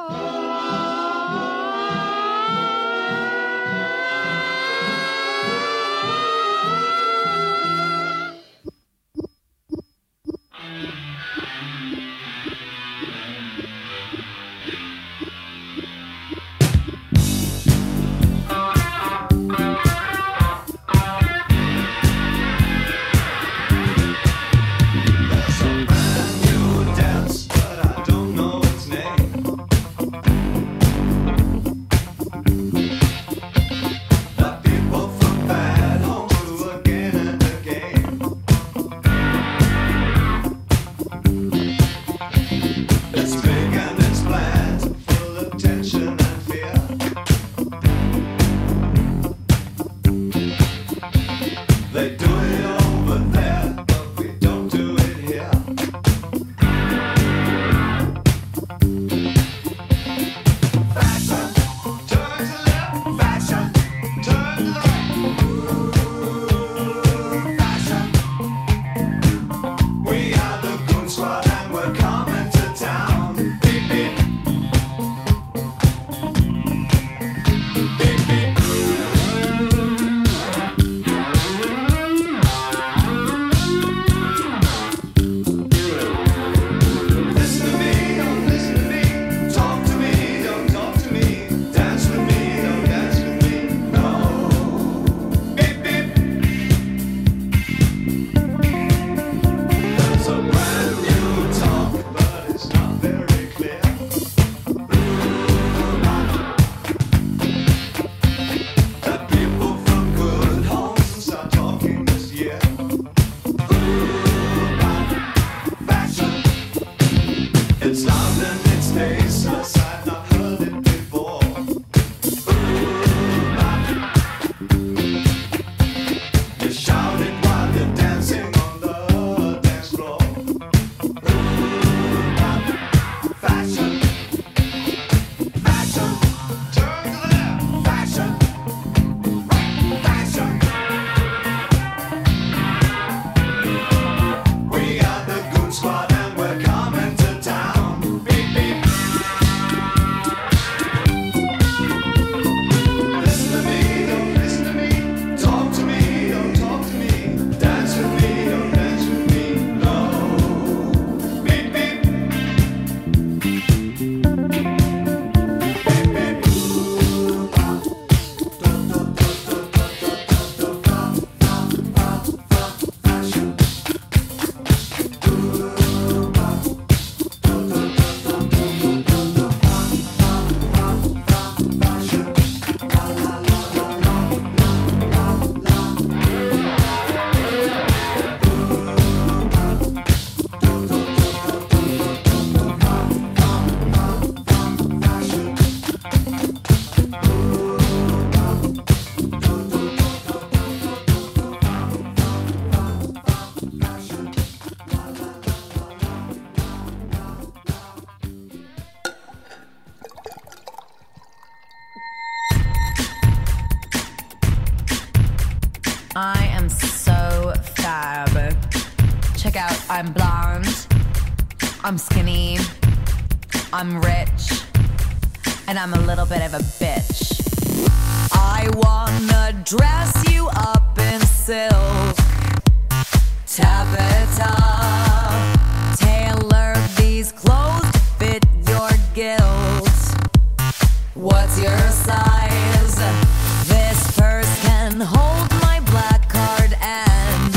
I am so fab. Check out, I'm blonde, I'm skinny, I'm rich, and I'm a little bit of a bitch. I wanna dress you up in silk, taffeta, tailor these clothes to fit your guilt. What's your size? This purse can hold my black card and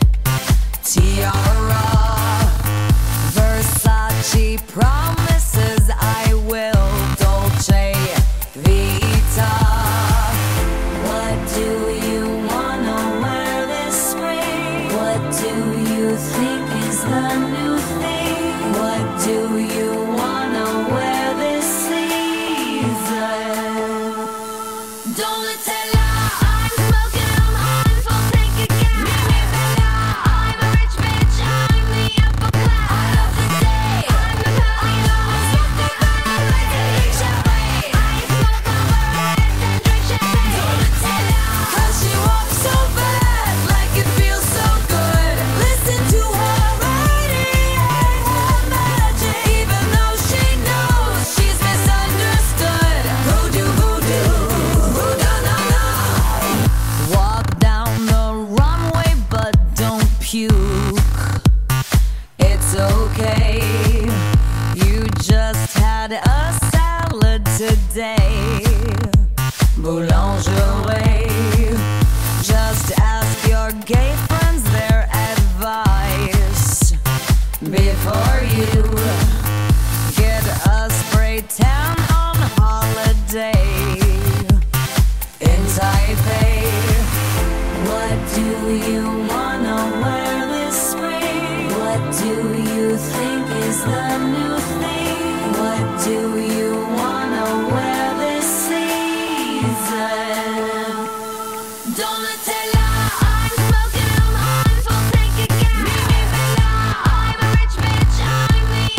tiara. Versace promises I will Dolce Vita. What do you wanna wear this spring? What do you think is the new thing? What do you wanna wear this season? Don't let tell lie, I'm smoking, I'm high, full tank again. Mimi Bella, I'm a rich bitch, I'm the upper class. I love the day, I'm the Palio. I smoke the bird, like a big champagne. I smoke a bird and drink champagne. Don't let tell lie, 'cause she walks so fast, like it feels so good. Listen to her radiate her magic, even though she knows she's misunderstood. Voodoo, voodoo, voodoo-na-na. Walk down the runway, but don't puke. It's okay. You just had a salad today. Boulangerie. Just ask your gay friends their advice before you get a spray tan on holiday in Taipei. What do you wanna wear this spring? What do you think is the new thing? What do you wanna wear this season? Don't let tell lie, I'm smoking, I'm high, full tank again. Mimi Bella, I'm a rich bitch, I'm the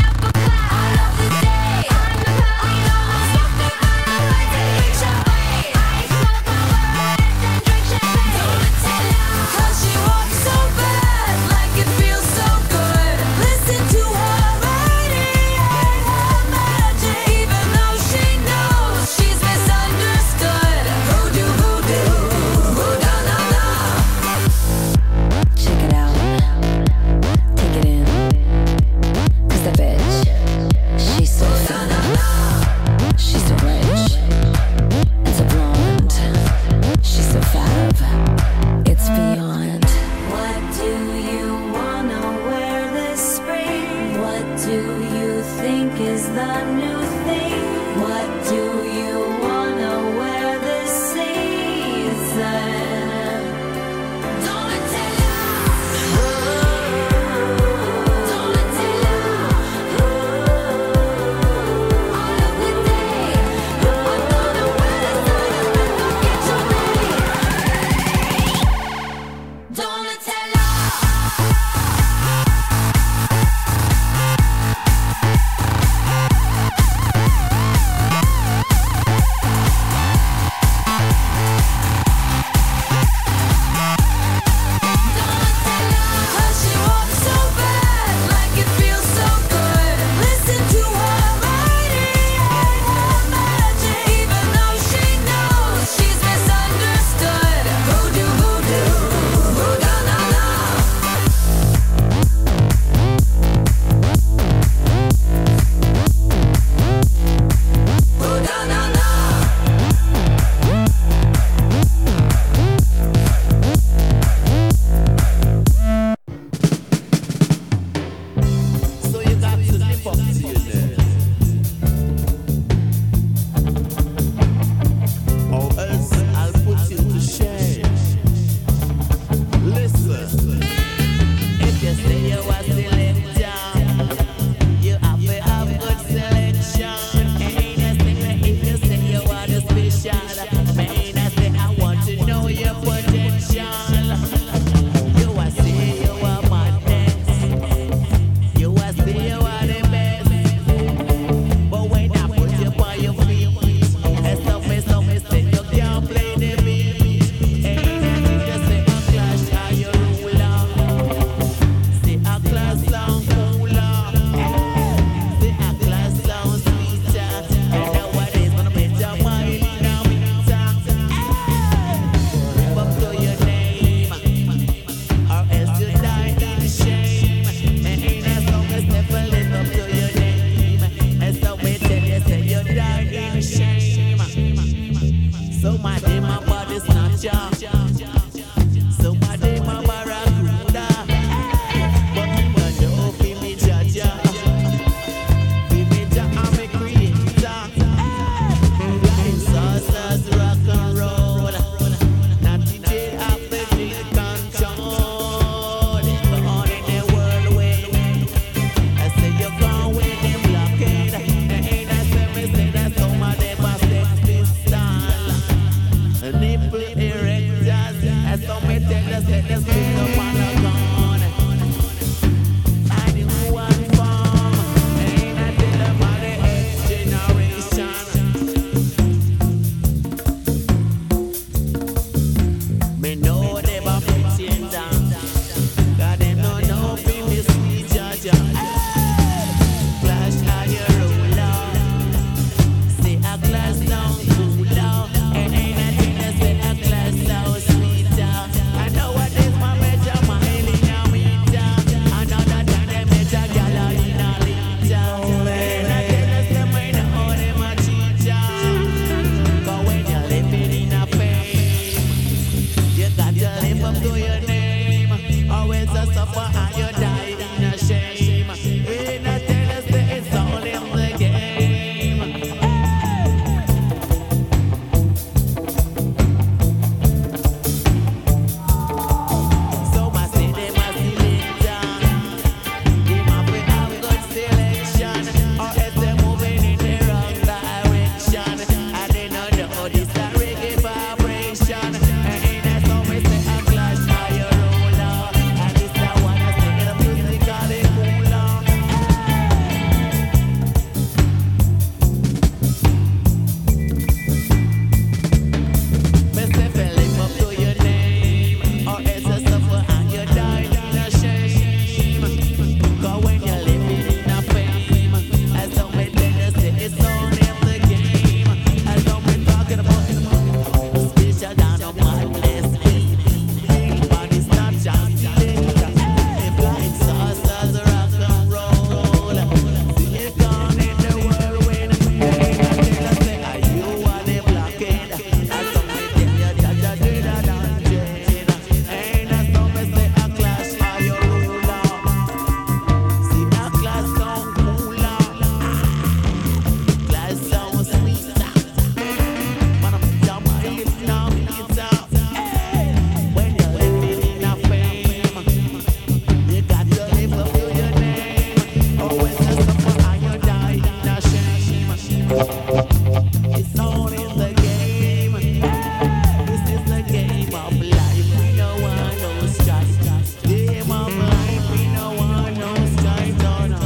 This all is the game. This is the game of life. We don't want no strife. Game of life. We don't want no strife. No, no.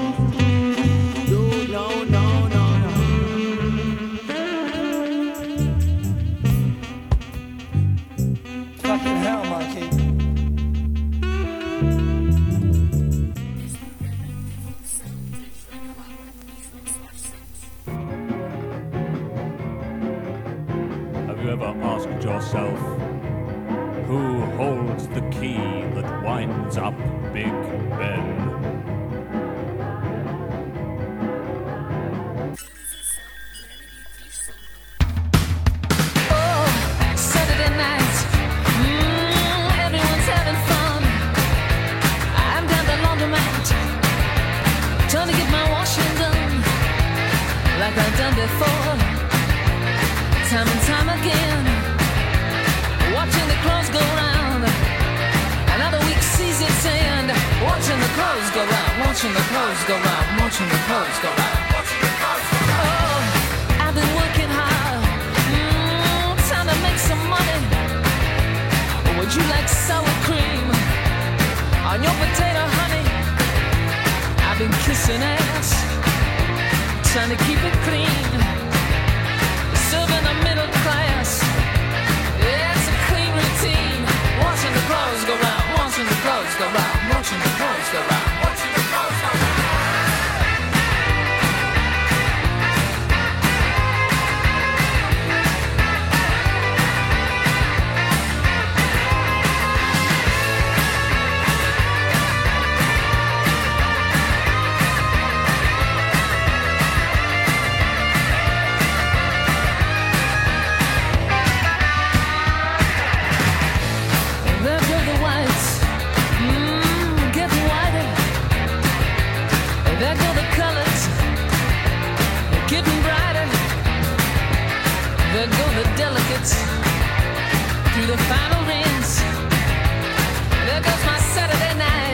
No, no, no, no. Fucking hell, monkey. Have you ever asked yourself, who holds the key that winds up Big Ben? Oh, Saturday night, mm, everyone's having fun. I'm down the laundromat, trying to get my washing done, like I've done before, time and time again. Watching the clothes go round, another week sees its end. Watching the clothes go round, watching the clothes go round, watching the clothes go round. Oh, I've been working hard, mm, time to make some money. Would you like sour cream on your potato, honey? I've been kissing ass, trying to keep it clean, serving the middle class. Yeah, it's a clean routine. Watching the clothes go round, watching the clothes go round, watching the clothes go round, watching the clothes go round. There go the whites, mmm, getting whiter. There go the colors, getting brighter. There go the delegates through the final rings. There goes my Saturday night.